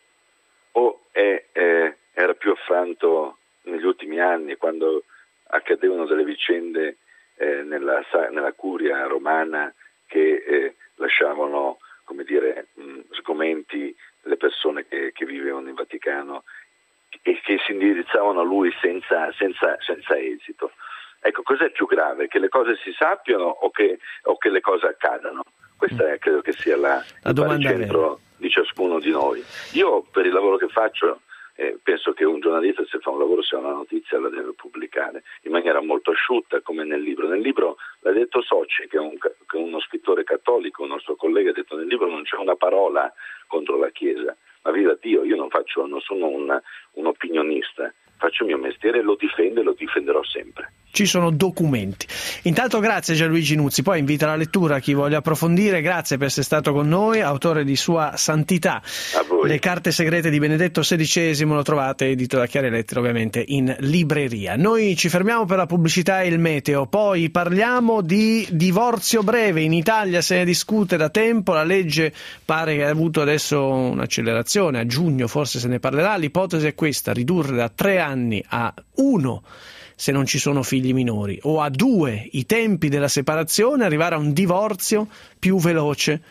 S3: o è, eh, era più affranto negli ultimi anni, quando accadevano delle vicende eh, nella, nella curia romana che eh, lasciavano, come dire, mh, sgomenti le persone che, che vivevano in Vaticano e che si indirizzavano a lui senza, senza, senza esito. Ecco, cos'è più grave? Che le cose si sappiano o che, o che le cose accadano? Questa è, credo che sia la,
S2: la
S3: il baricentro di ciascuno di noi. Io, per il lavoro che faccio, eh, penso che un giornalista, se fa un lavoro, se ha una notizia la deve pubblicare in maniera molto asciutta, come nel libro. Nel libro l'ha detto Socci, che è, un, che è uno scrittore cattolico, un nostro collega, ha detto nel libro non c'è una parola contro la Chiesa. Ma viva Dio, io non, faccio, non sono una, un opinionista, faccio il mio mestiere, lo difendo e lo difenderò sempre.
S2: ci sono documenti. Intanto grazie Gianluigi Nuzzi, poi invita alla lettura chi voglia approfondire. Grazie per essere stato con noi, autore di Sua Santità, Le carte segrete di Benedetto sedicesimo, lo trovate edito da Chiarelettere ovviamente in libreria. Noi ci fermiamo per la pubblicità e il meteo, poi parliamo di divorzio breve. In Italia se ne discute da tempo, la legge pare che ha avuto adesso un'accelerazione, a giugno forse se ne parlerà. L'ipotesi è questa: ridurre da tre anni a uno se non ci sono figli minori, o a due i tempi della separazione, arrivare a un divorzio più veloce.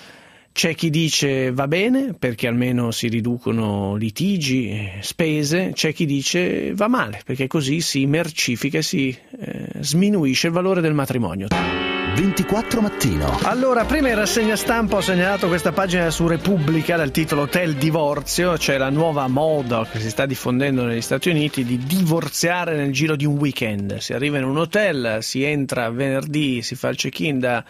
S2: C'è chi dice va bene perché almeno si riducono litigi, spese, c'è chi dice va male perché così si mercifica e si eh, sminuisce il valore del matrimonio.
S1: ventiquattro mattino.
S2: Allora, prima in rassegna stampa ho segnalato questa pagina su Repubblica dal titolo Hotel Divorzio. C'è la nuova moda che si sta diffondendo negli Stati Uniti di divorziare nel giro di un weekend. Si arriva in un hotel, si entra venerdì, si fa il check-in da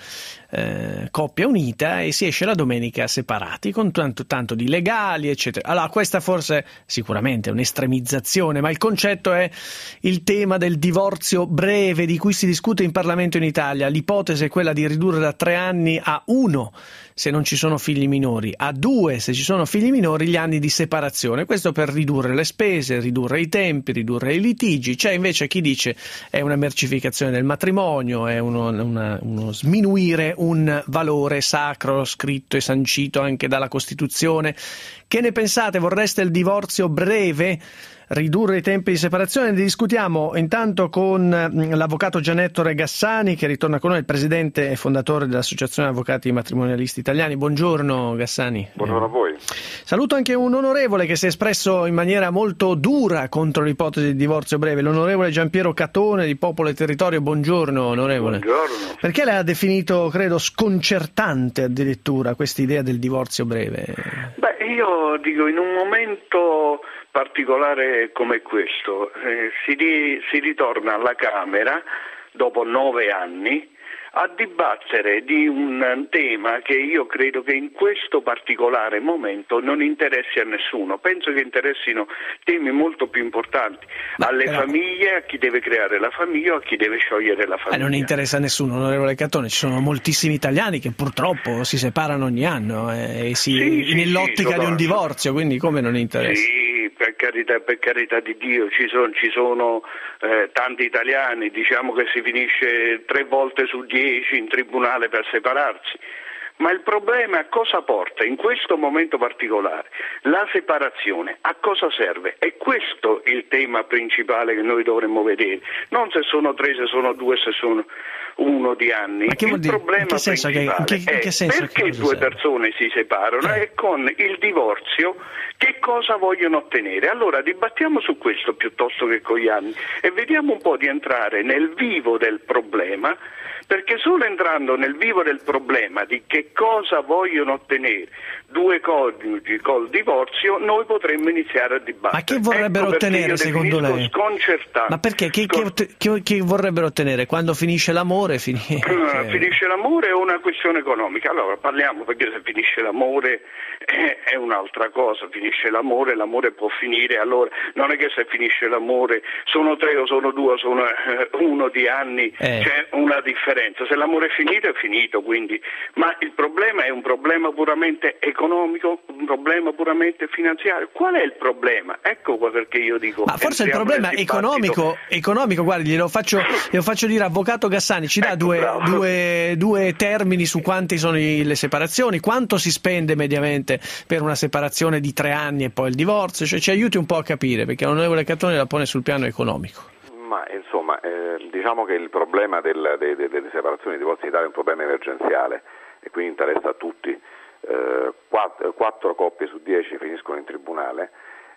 S2: eh, coppia unita e si esce la domenica separati, con tanto, tanto di legali, eccetera. Allora, questa forse sicuramente è un'estremizzazione, ma il concetto è il tema del divorzio breve di cui si discute in Parlamento in Italia. L'ipotesi è quella di ridurre da tre anni a uno se non ci sono figli minori, a due se ci sono figli minori gli anni di separazione. Questo per ridurre le spese, ridurre i tempi, ridurre i litigi. C'è invece chi dice è una mercificazione del matrimonio, è uno, una, uno sminuire un valore sacro scritto e sancito anche dalla Costituzione. Che ne pensate? Vorreste il divorzio breve? Ridurre i tempi di separazione? Ne discutiamo intanto con l'avvocato Gianetto Regassani, che ritorna con noi, il presidente e fondatore dell'Associazione Avvocati Matrimonialisti Italiani. Buongiorno Gassani.
S4: Buongiorno a voi.
S2: Saluto anche un onorevole che si è espresso in maniera molto dura contro l'ipotesi di divorzio breve, l'onorevole Giampiero Catone di Popolo e Territorio. Buongiorno onorevole.
S3: Buongiorno.
S2: Perché lei ha definito, credo, sconcertante addirittura questa idea del divorzio breve?
S4: Beh, io dico, in un momento particolare come questo, eh, si, ri, si ritorna alla Camera dopo nove anni a dibattere di un tema che io credo che in questo particolare momento non interessi a nessuno. Penso che interessino temi molto più importanti Ma alle però... famiglie, a chi deve creare la famiglia o a chi deve sciogliere la famiglia.
S2: Eh, non interessa a nessuno, onorevole Catone. Ci sono moltissimi italiani che purtroppo si separano ogni anno eh, e si,
S4: sì, sì,
S2: nell'ottica
S4: sì,
S2: di un divorzio, quindi come non interessa?
S4: Sì. Per carità, per carità di Dio, ci sono, ci sono eh, tanti italiani, diciamo che si finisce tre volte su dieci in tribunale per separarsi. Ma il problema a cosa porta in questo momento particolare? La separazione a cosa serve? È questo il tema principale che noi dovremmo vedere, non se sono tre, se sono due, se sono uno di anni.
S2: Ma che
S4: il problema
S2: che
S4: principale
S2: che, che, che
S4: è perché due serve? persone si separano eh. e con il divorzio che cosa vogliono ottenere. Allora dibattiamo su questo piuttosto che con gli anni e vediamo un po' di entrare nel vivo del problema, perché solo entrando nel vivo del problema di che cosa vogliono ottenere due coniugi col divorzio noi potremmo iniziare a dibattere.
S2: Ma che vorrebbero
S4: ecco
S2: ottenere secondo lei?
S4: Sconcertante.
S2: Ma perché? Che, che, che, che vorrebbero ottenere? Quando finisce l'amore? Fin...
S4: Uh, finisce l'amore è una questione economica. Allora parliamo, perché se finisce l'amore eh, è un'altra cosa. Finisce l'amore, l'amore può finire. Allora non è che se finisce l'amore sono tre o sono due o sono eh, uno di anni, eh. c'è una differenza. Se l'amore è finito è finito, quindi. Ma il problema è un problema puramente economico, un problema puramente finanziario. Qual è il problema? Ecco perché io dico.
S2: Ma forse il problema economico, economico, guardi, glielo faccio, glielo faccio dire, avvocato Gassani, ci dà
S4: ecco,
S2: due, due, due termini su quanti sono le separazioni, quanto si spende mediamente per una separazione di tre anni e poi il divorzio, cioè ci aiuti un po' a capire, perché l'onorevole Catone la pone sul piano economico.
S5: Ma insomma, eh, diciamo che il problema del, de, de, delle separazioni e divorzi in Italia è un problema emergenziale e quindi interessa a tutti. Eh, quattro, quattro coppie su dieci finiscono in tribunale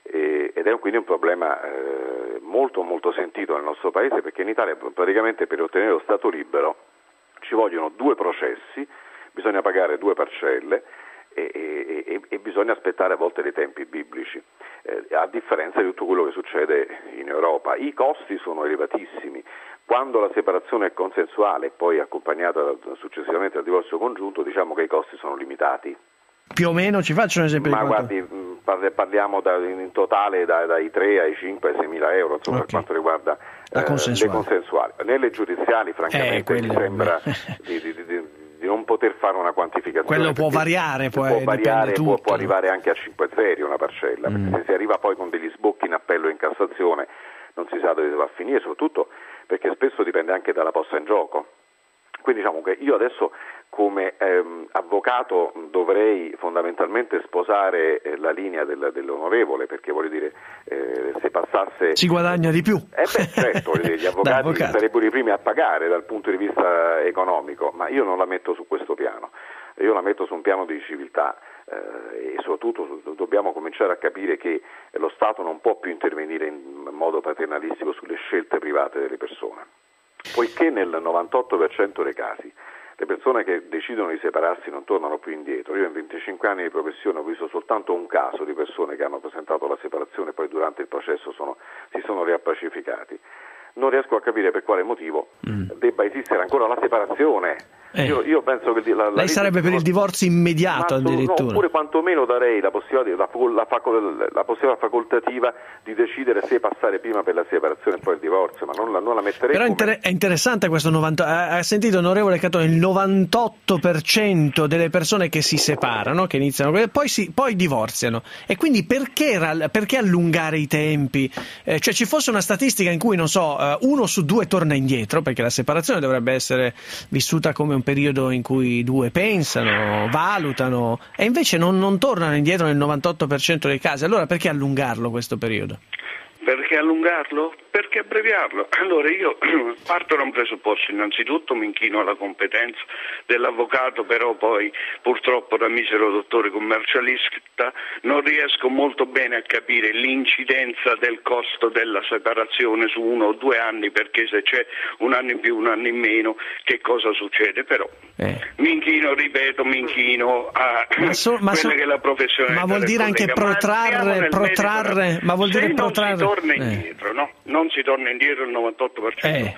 S5: e, ed è quindi un problema eh, molto molto sentito nel nostro paese, perché in Italia praticamente per ottenere lo stato libero ci vogliono due processi, bisogna pagare due parcelle e, e, e, e bisogna aspettare a volte dei tempi biblici, eh, a differenza di tutto quello che succede in Europa. I costi sono elevatissimi. Quando la separazione è consensuale e poi accompagnata successivamente dal divorzio congiunto, diciamo che i costi sono limitati.
S2: Più o meno, ci faccio un esempio?
S5: Ma
S2: di
S5: guardi, parliamo da, in totale da, dai tre ai cinque ai sei mila euro, insomma, okay, per quanto riguarda eh, consensuale. le consensuali. Nelle giudiziali francamente eh, mi sembra di, di, di, di non poter fare una quantificazione.
S2: Quello può variare,
S5: può,
S2: può
S5: variare
S2: tutto.
S5: Può, può arrivare anche a cinque zeri una parcella, mm. perché se si arriva poi con degli sbocchi in appello e in Cassazione non si sa dove va a finire, soprattutto perché spesso dipende anche dalla posta in gioco. Quindi diciamo che io adesso come ehm, avvocato dovrei fondamentalmente sposare eh, la linea del, dell'onorevole, perché voglio dire, eh, se passasse...
S2: Si guadagna di più.
S5: Eh beh, certo, voglio dire, gli avvocati sarebbero i primi a pagare dal punto di vista economico, ma io non la metto su questo piano, io la metto su un piano di civiltà. Eh, e soprattutto dobbiamo cominciare a capire che lo Stato non può più intervenire in modo paternalistico sulle scelte private delle persone, poiché nel novantotto per cento dei casi le persone che decidono di separarsi non tornano più indietro. Io in venticinque anni di professione ho visto soltanto un caso di persone che hanno presentato la separazione e poi durante il processo sono, si sono riappacificati. Non riesco a capire per quale motivo mm. debba esistere ancora la separazione. Eh. Io, io penso che la, la
S2: lei sarebbe per il divorzio immediato addirittura?
S5: No, oppure quantomeno darei la possibilità, la, la, facol, la possibilità facoltativa di decidere se passare prima per la separazione e poi il divorzio, ma non la, non la metterei.
S2: Però
S5: come...
S2: inter- è interessante questo novanta. Ha sentito, onorevole Catone, il novantotto per cento delle persone che si separano, che iniziano, poi, si, poi divorziano. E quindi perché, perché allungare i tempi? Eh, cioè ci fosse una statistica in cui, non so, uno su due torna indietro, perché la separazione dovrebbe essere vissuta come un periodo in cui due pensano, valutano, e invece non, non tornano indietro nel novantotto per cento dei casi. Allora perché allungarlo questo periodo?
S4: Perché allungarlo? Perché abbreviarlo? Allora io parto da un presupposto, innanzitutto mi inchino alla competenza dell'avvocato, però poi purtroppo da misero dottore commercialista non riesco molto bene a capire l'incidenza del costo della separazione su uno o due anni, perché se c'è un anno in più, un anno in meno, che cosa succede? Però eh. mi inchino, ripeto, mi inchino a
S2: ma so, ma
S4: quella
S2: so,
S4: che è la professione.
S2: Ma vuol dire anche protrarre, protrarre, ma vuol dire protrarre.
S4: Non si torna indietro, eh. no? Non si torna indietro il novantotto per cento. Eh.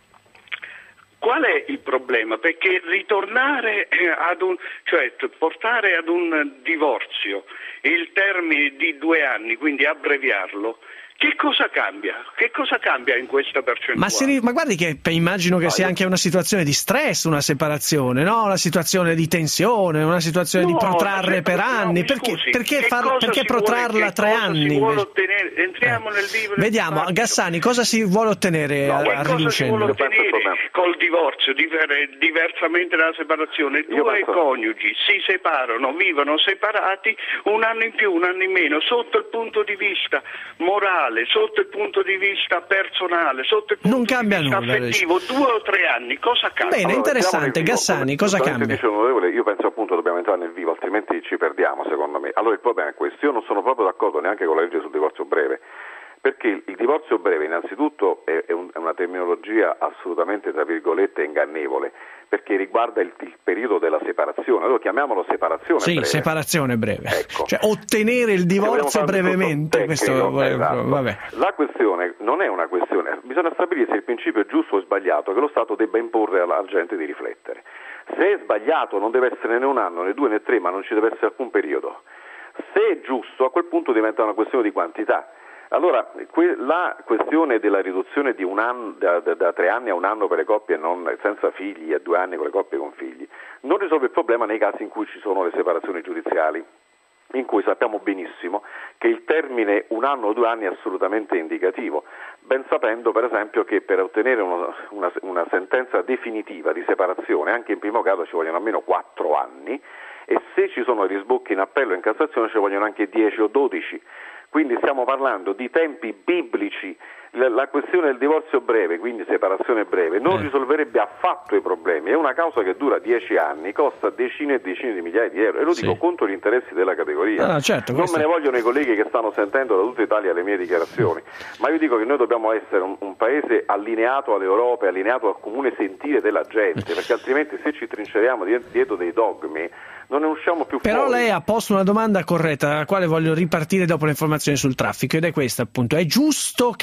S4: Qual è il problema? Perché ritornare ad un, cioè portare ad un divorzio il termine di due anni, quindi abbreviarlo, che cosa cambia? Che cosa cambia in questa percentuale?
S2: Ma, si, ma guardi che immagino che no, sia io... anche una situazione di stress, una separazione, no? Una situazione di tensione, una situazione no, di protrarre per anni. No, perché
S4: scusi,
S2: perché, far, perché protrarla tre anni?
S4: Si vuole ottenere? Entriamo eh. nel vivo.
S2: Vediamo, Gassani, cosa si vuole ottenere
S4: no,
S2: a,
S4: che
S2: a
S4: cosa
S2: riducendo?
S4: si vuole ottenere col divorzio, diver, diversamente dalla separazione? Io Due penso... coniugi si separano, vivono separati un anno in più, un anno in meno, sotto il punto di vista morale, sotto il punto di vista personale, sotto il punto
S2: non cambia
S4: di vista
S2: nulla,
S4: affettivo, due o tre anni, cosa cambia?
S2: Bene, allora, interessante, Gassani, cosa cambia?
S5: Dice onorevole, io penso appunto dobbiamo entrare nel vivo, altrimenti ci perdiamo secondo me. Allora il problema è questo, io non sono proprio d'accordo neanche con la legge sul divorzio breve, perché il, il divorzio breve innanzitutto è, è, un, è una terminologia assolutamente tra virgolette ingannevole, perché riguarda il, il periodo della separazione, allora chiamiamolo separazione
S2: sì,
S5: breve. Sì,
S2: separazione breve,
S5: ecco.
S2: Cioè ottenere il divorzio brevemente,
S5: tecnico,
S2: questo,
S5: esatto.
S2: vabbè.
S5: La questione non è una questione, bisogna stabilire se il principio è giusto o sbagliato che lo Stato debba imporre alla gente di riflettere. Se è sbagliato non deve essere né un anno, né due, né tre, ma non ci deve essere alcun periodo. Se è giusto, a quel punto diventa una questione di quantità. Allora, que- la questione della riduzione di un anno, da, da, da tre anni a un anno per le coppie non, senza figli, a due anni con le coppie con figli, non risolve il problema nei casi in cui ci sono le separazioni giudiziali, in cui sappiamo benissimo che il termine un anno o due anni è assolutamente indicativo, ben sapendo per esempio che per ottenere uno, una, una sentenza definitiva di separazione, anche in primo caso ci vogliono almeno quattro anni, e se ci sono risbocchi in appello e in Cassazione ci vogliono anche dieci o dodici. Quindi stiamo parlando di tempi biblici. La, la questione del divorzio breve, quindi separazione breve, non eh. risolverebbe affatto i problemi. È una causa che dura dieci anni, costa decine e decine di migliaia di euro, e lo sì. dico contro gli interessi della categoria.
S2: Ah, certo,
S5: non
S2: questo...
S5: me ne vogliono i colleghi che stanno sentendo da tutta Italia le mie dichiarazioni, ma io dico che noi dobbiamo essere un, un paese allineato all'Europa, allineato al comune sentire della gente, perché altrimenti se ci trinceriamo dietro dei dogmi non ne usciamo più
S2: Però
S5: fuori.
S2: Però lei ha posto una domanda corretta, alla quale voglio ripartire dopo le informazioni sul traffico, ed è questa appunto: è giusto che lo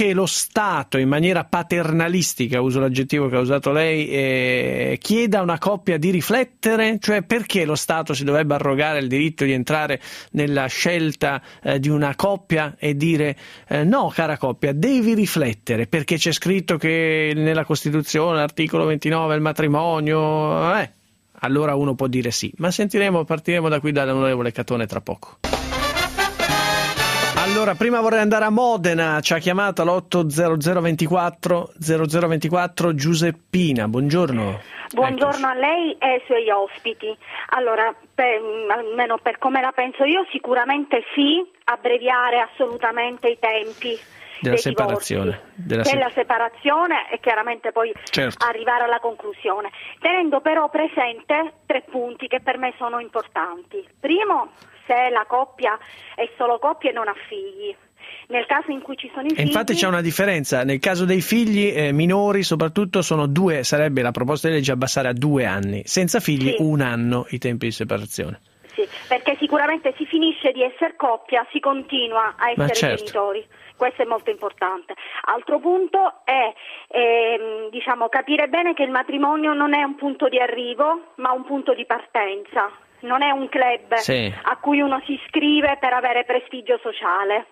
S2: Stato in maniera paternalistica, uso l'aggettivo che ha usato lei, eh, chieda a una coppia di riflettere? Cioè, perché lo Stato si dovrebbe arrogare il diritto di entrare nella scelta eh, di una coppia e dire eh, no, cara coppia, devi riflettere, perché c'è scritto che nella Costituzione, l'articolo ventinove, il matrimonio, eh, allora uno può dire sì. Ma sentiremo, partiremo da qui dall'onorevole Catone tra poco. Allora, prima vorrei andare a Modena, ci ha chiamato all'otto zero zero ventiquattro zero zero ventiquattro Giuseppina, buongiorno.
S6: Buongiorno a lei e ai suoi ospiti. Allora, per, almeno per come la penso io, sicuramente sì, abbreviare assolutamente i tempi
S2: della separazione, della,
S6: della
S2: se...
S6: separazione e chiaramente poi
S2: certo.
S6: arrivare alla conclusione, tenendo però presente tre punti che per me sono importanti. Primo, se la coppia è solo coppia e non ha figli. Nel caso in cui ci sono i figli...
S2: E infatti c'è una differenza, nel caso dei figli eh, minori soprattutto sono due, sarebbe la proposta di legge abbassare a due anni, senza figli
S6: sì.
S2: un anno i tempi di separazione.
S6: Sì, perché sicuramente si finisce di essere coppia, si continua a essere
S2: certo.
S6: genitori, questo è molto importante. Altro punto è ehm, diciamo, capire bene che il matrimonio non è un punto di arrivo, ma un punto di partenza. Non è un club
S2: sì.
S6: a cui uno si iscrive per avere prestigio sociale.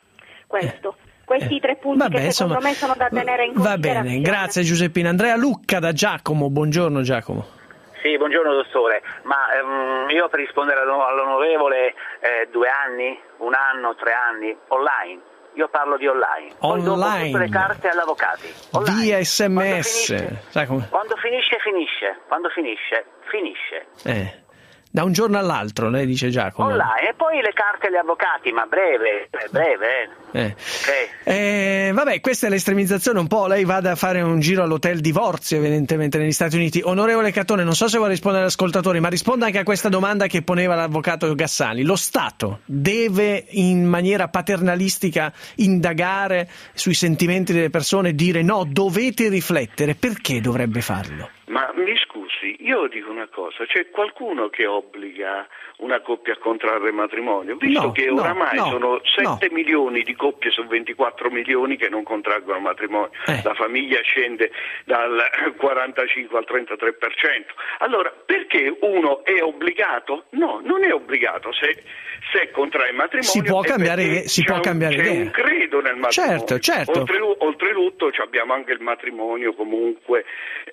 S6: Questo.
S2: Eh.
S6: Questi
S2: eh.
S6: tre punti
S2: Vabbè,
S6: che secondo
S2: insomma,
S6: me sono da tenere in
S2: va
S6: considerazione.
S2: bene, grazie Giuseppina. Andrea Lucca da Giacomo, buongiorno Giacomo.
S7: Sì, buongiorno dottore, ma ehm, io per rispondere all'onorevole eh, due anni, un anno, tre anni, online. Io parlo di online. Poi
S2: online.
S7: dopo tutte le carte agli avvocati. Online.
S2: Via sms.
S7: Quando finisce,
S2: Sai come...
S7: quando finisce, finisce. Quando finisce, finisce.
S2: Eh. Da un giorno all'altro, lei dice Giacomo.
S7: Online, e poi le carte agli avvocati, ma breve, breve.
S2: Eh.
S7: Okay.
S2: Eh, vabbè, questa è l'estremizzazione un po'. Lei vada a fare un giro all'hotel divorzio, evidentemente, negli Stati Uniti. Onorevole Catone, non so se vuole rispondere agli ascoltatori, ma risponda anche a questa domanda che poneva l'avvocato Gassani. Lo Stato deve in maniera paternalistica indagare sui sentimenti delle persone e dire no, dovete riflettere. Perché dovrebbe farlo?
S4: Ma mi scusi, io dico una cosa, c'è qualcuno che obbliga una coppia a contrarre matrimonio, visto
S2: no,
S4: che
S2: no,
S4: oramai
S2: no,
S4: sono sette
S2: no.
S4: milioni di coppie su ventiquattro milioni che non contraggono matrimonio,
S2: eh.
S4: la famiglia scende dal quarantacinque al trentatré per cento, allora perché uno è obbligato? No, non è obbligato, se, se contrae matrimonio
S2: si può cambiare, si può
S4: un,
S2: cambiare
S4: c'è
S2: idea.
S4: un credo nel matrimonio,
S2: certo, certo.
S4: Oltre, oltretutto abbiamo anche il matrimonio comunque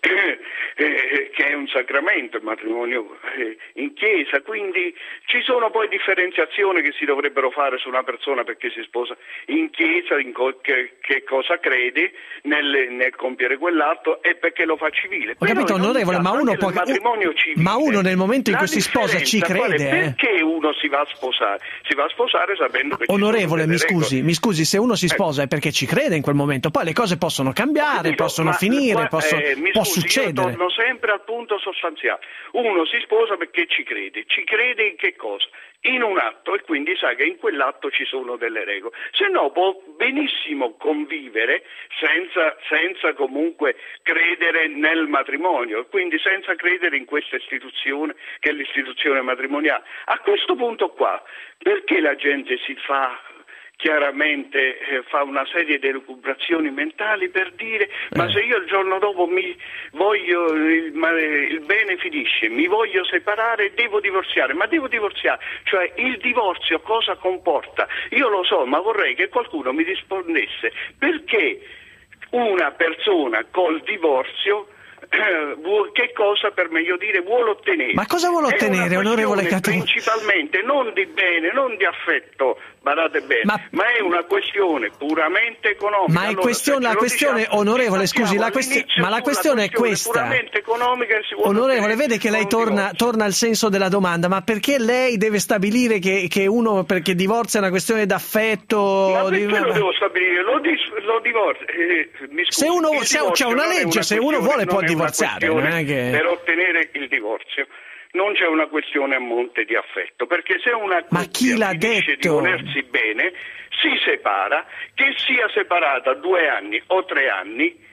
S4: Eh, che è un sacramento, il matrimonio eh, in chiesa, quindi ci sono poi differenziazioni che si dovrebbero fare su una persona perché si sposa in chiesa, in co- che, che cosa crede nel, nel compiere quell'atto e perché lo fa civile.
S2: Ho capito, onorevole, ma uno può
S4: matrimonio civile,
S2: ma uno nel momento in cui si sposa ci crede, eh?
S4: Perché uno si va a sposare? Si va a sposare sapendo che
S2: onorevole,
S4: ci sono
S2: mi
S4: delle
S2: scusi,
S4: regole.
S2: mi scusi, se uno si sposa è perché ci crede in quel momento, poi le cose possono cambiare,
S4: Dico,
S2: possono
S4: ma,
S2: finire,
S4: qua,
S2: possono,
S4: eh, mi
S2: può
S4: scusi,
S2: succedere.
S4: Io torno sempre al punto sostanziale. Uno si sposa perché ci crede, ci crede in che cosa? In un atto, e quindi sa che in quell'atto ci sono delle regole, se no può benissimo convivere senza, senza comunque credere nel matrimonio e quindi senza credere in questa istituzione che è l'istituzione matrimoniale. A questo punto qua, perché la gente si fa chiaramente eh, fa una serie di elucubrazioni mentali per dire ma
S2: eh.
S4: se io il giorno dopo mi voglio il, ma, il bene finisce, mi voglio separare, devo divorziare, ma devo divorziare, cioè il divorzio cosa comporta? Io lo so, ma vorrei che qualcuno mi rispondesse perché una persona col divorzio che cosa, per meglio dire, vuole ottenere.
S2: Ma cosa vuole ottenere, onorevole Catone?
S4: Principalmente non di bene, non di affetto, badate bene, ma, ma è una questione puramente economica.
S2: Ma è
S4: allora,
S2: questione, la questione,
S4: diciamo,
S2: onorevole, scusi, la questi- ma la questione è questa.
S4: Puramente economica si vuole
S2: onorevole, vede che lei torna, torna al senso della domanda, ma perché lei deve stabilire che, che uno perché divorzia è una questione d'affetto?
S4: Ma perché
S2: di...
S4: lo devo stabilire? Lo, dis- lo divorzio. Eh, mi scusi,
S2: se uno
S4: se
S2: c'è una legge,
S4: una
S2: se uno vuole può
S4: non
S2: divorziare, non è che...
S4: per ottenere il divorzio non c'è una questione a monte di affetto, perché se una
S2: Ma chi l'ha
S4: finisce
S2: detto?
S4: di volersi bene si separa, che sia separata due anni o tre anni,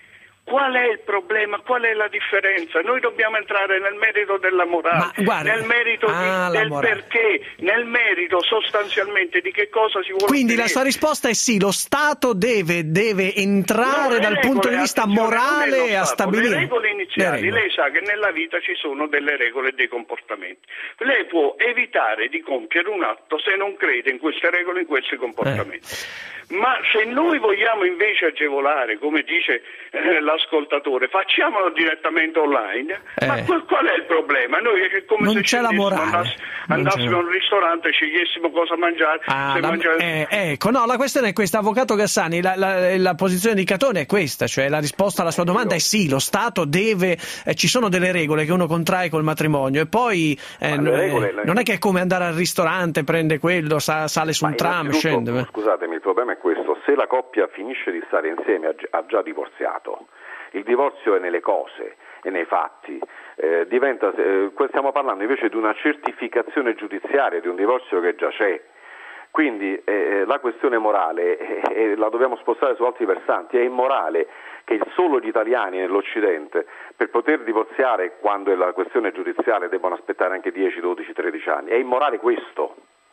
S4: Qual è il problema? Qual è la differenza? Noi dobbiamo entrare nel merito della morale,
S2: Ma, guarda,
S4: nel merito
S2: ah,
S4: di, del
S2: morale.
S4: perché, nel merito sostanzialmente di che cosa si vuole
S2: Quindi
S4: ottenere.
S2: la sua risposta è sì, lo Stato deve, deve entrare
S4: No,
S2: dal
S4: regole,
S2: punto di vista morale a stabilire
S4: le regole iniziali.
S2: le regole.
S4: Lei sa che nella vita ci sono delle regole e dei comportamenti. Lei può evitare di compiere un atto se non crede in queste regole, in questi comportamenti.
S2: Eh.
S4: Ma se noi vogliamo invece agevolare, come dice eh, l'ascoltatore, facciamolo direttamente online.
S2: Eh.
S4: Ma qual, qual è il problema? Noi è come
S2: non
S4: se
S2: c'è la morale.
S4: Andass- andassimo a un ristorante, scegliessimo cosa mangiare.
S2: Ah,
S4: se
S2: la,
S4: mangiare...
S2: eh, ecco, no, la questione è questa, avvocato Gassani, la, la, la posizione di Catone è questa, cioè la risposta alla sua domanda è sì, lo Stato deve, eh, ci sono delle regole che uno contrae col matrimonio e poi eh, n-
S5: regole,
S2: eh, non è che è come andare al ristorante, prende quello, sa, sale su un tram, scende.
S5: Scusatemi, il problema è questo, se la coppia finisce di stare insieme, ha già divorziato, il divorzio è nelle cose e nei fatti, eh, diventa, eh, stiamo parlando invece di una certificazione giudiziaria di un divorzio che già c'è. Quindi eh, la questione morale eh, la dobbiamo spostare su altri versanti. È immorale che solo gli italiani nell'Occidente per poter divorziare quando è la questione giudiziaria debbano aspettare anche dieci, dodici, tredici anni. È immorale questo.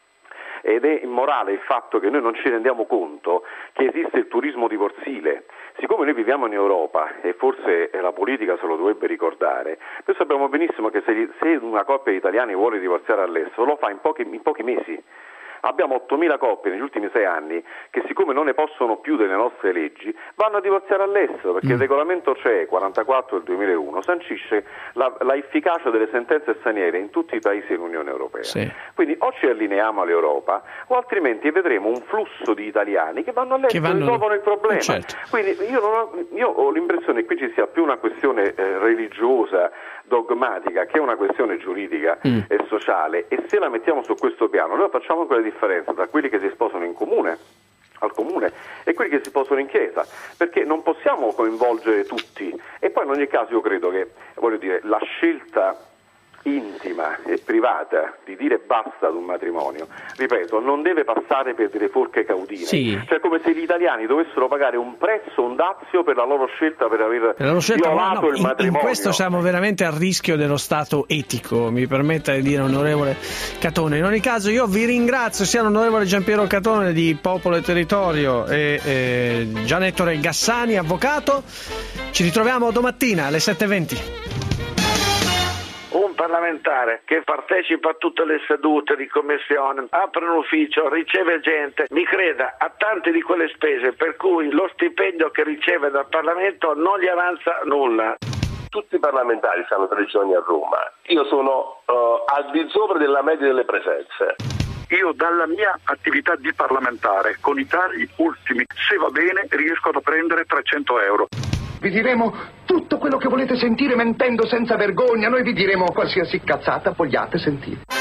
S5: Ed è immorale il fatto che noi non ci rendiamo conto che esiste il turismo divorzile. Siccome noi viviamo in Europa, e forse la politica se lo dovrebbe ricordare, noi sappiamo benissimo che se, se una coppia di italiani vuole divorziare all'estero lo fa in pochi, in pochi mesi. Abbiamo ottomila coppie negli ultimi sei anni che, siccome non ne possono più delle nostre leggi, vanno a divorziare all'estero, perché mm. il regolamento C E E quarantaquattro del duemilauno sancisce la, la efficacia delle sentenze straniere in tutti i paesi dell'Unione Europea. Sì. Quindi o ci allineiamo all'Europa o altrimenti vedremo un flusso di italiani che vanno all'estero e vanno... risolvono il problema.
S2: Certo.
S5: Quindi io, non ho, io ho l'impressione che qui ci sia più una questione eh, religiosa, dogmatica, che è una questione giuridica mm. e sociale, e se la mettiamo su questo piano noi facciamo quella differenza tra quelli che si sposano in comune al comune e quelli che si sposano in chiesa, perché non possiamo coinvolgere tutti. E poi in ogni caso io credo che, voglio dire, la scelta intima e privata di dire basta ad un matrimonio, ripeto, non deve passare per delle forche caudine, sì. Cioè come se gli italiani dovessero pagare un prezzo, un dazio per la loro scelta, per aver per la scelta, violato no, no, il in, matrimonio.
S2: In questo siamo veramente a rischio dello Stato etico, mi permetta di dire, onorevole Catone. In ogni caso io vi ringrazio sia l'onorevole Giampiero Catone di Popolo e Territorio e eh, Gianettore Gassani, avvocato. Ci ritroviamo domattina alle sette e venti.
S8: Un parlamentare che partecipa a tutte le sedute di commissione, apre un ufficio, riceve gente, mi creda, ha tante di quelle spese per cui lo stipendio che riceve dal Parlamento non gli avanza nulla.
S9: Tutti i parlamentari stanno tre giorni a Roma, io sono uh, al di sopra della media delle presenze.
S10: Io dalla mia attività di parlamentare, con i tagli ultimi, se va bene riesco a prendere trecento euro.
S11: Vi diremo tutto quello che volete sentire mentendo senza vergogna, noi vi diremo qualsiasi cazzata vogliate sentire.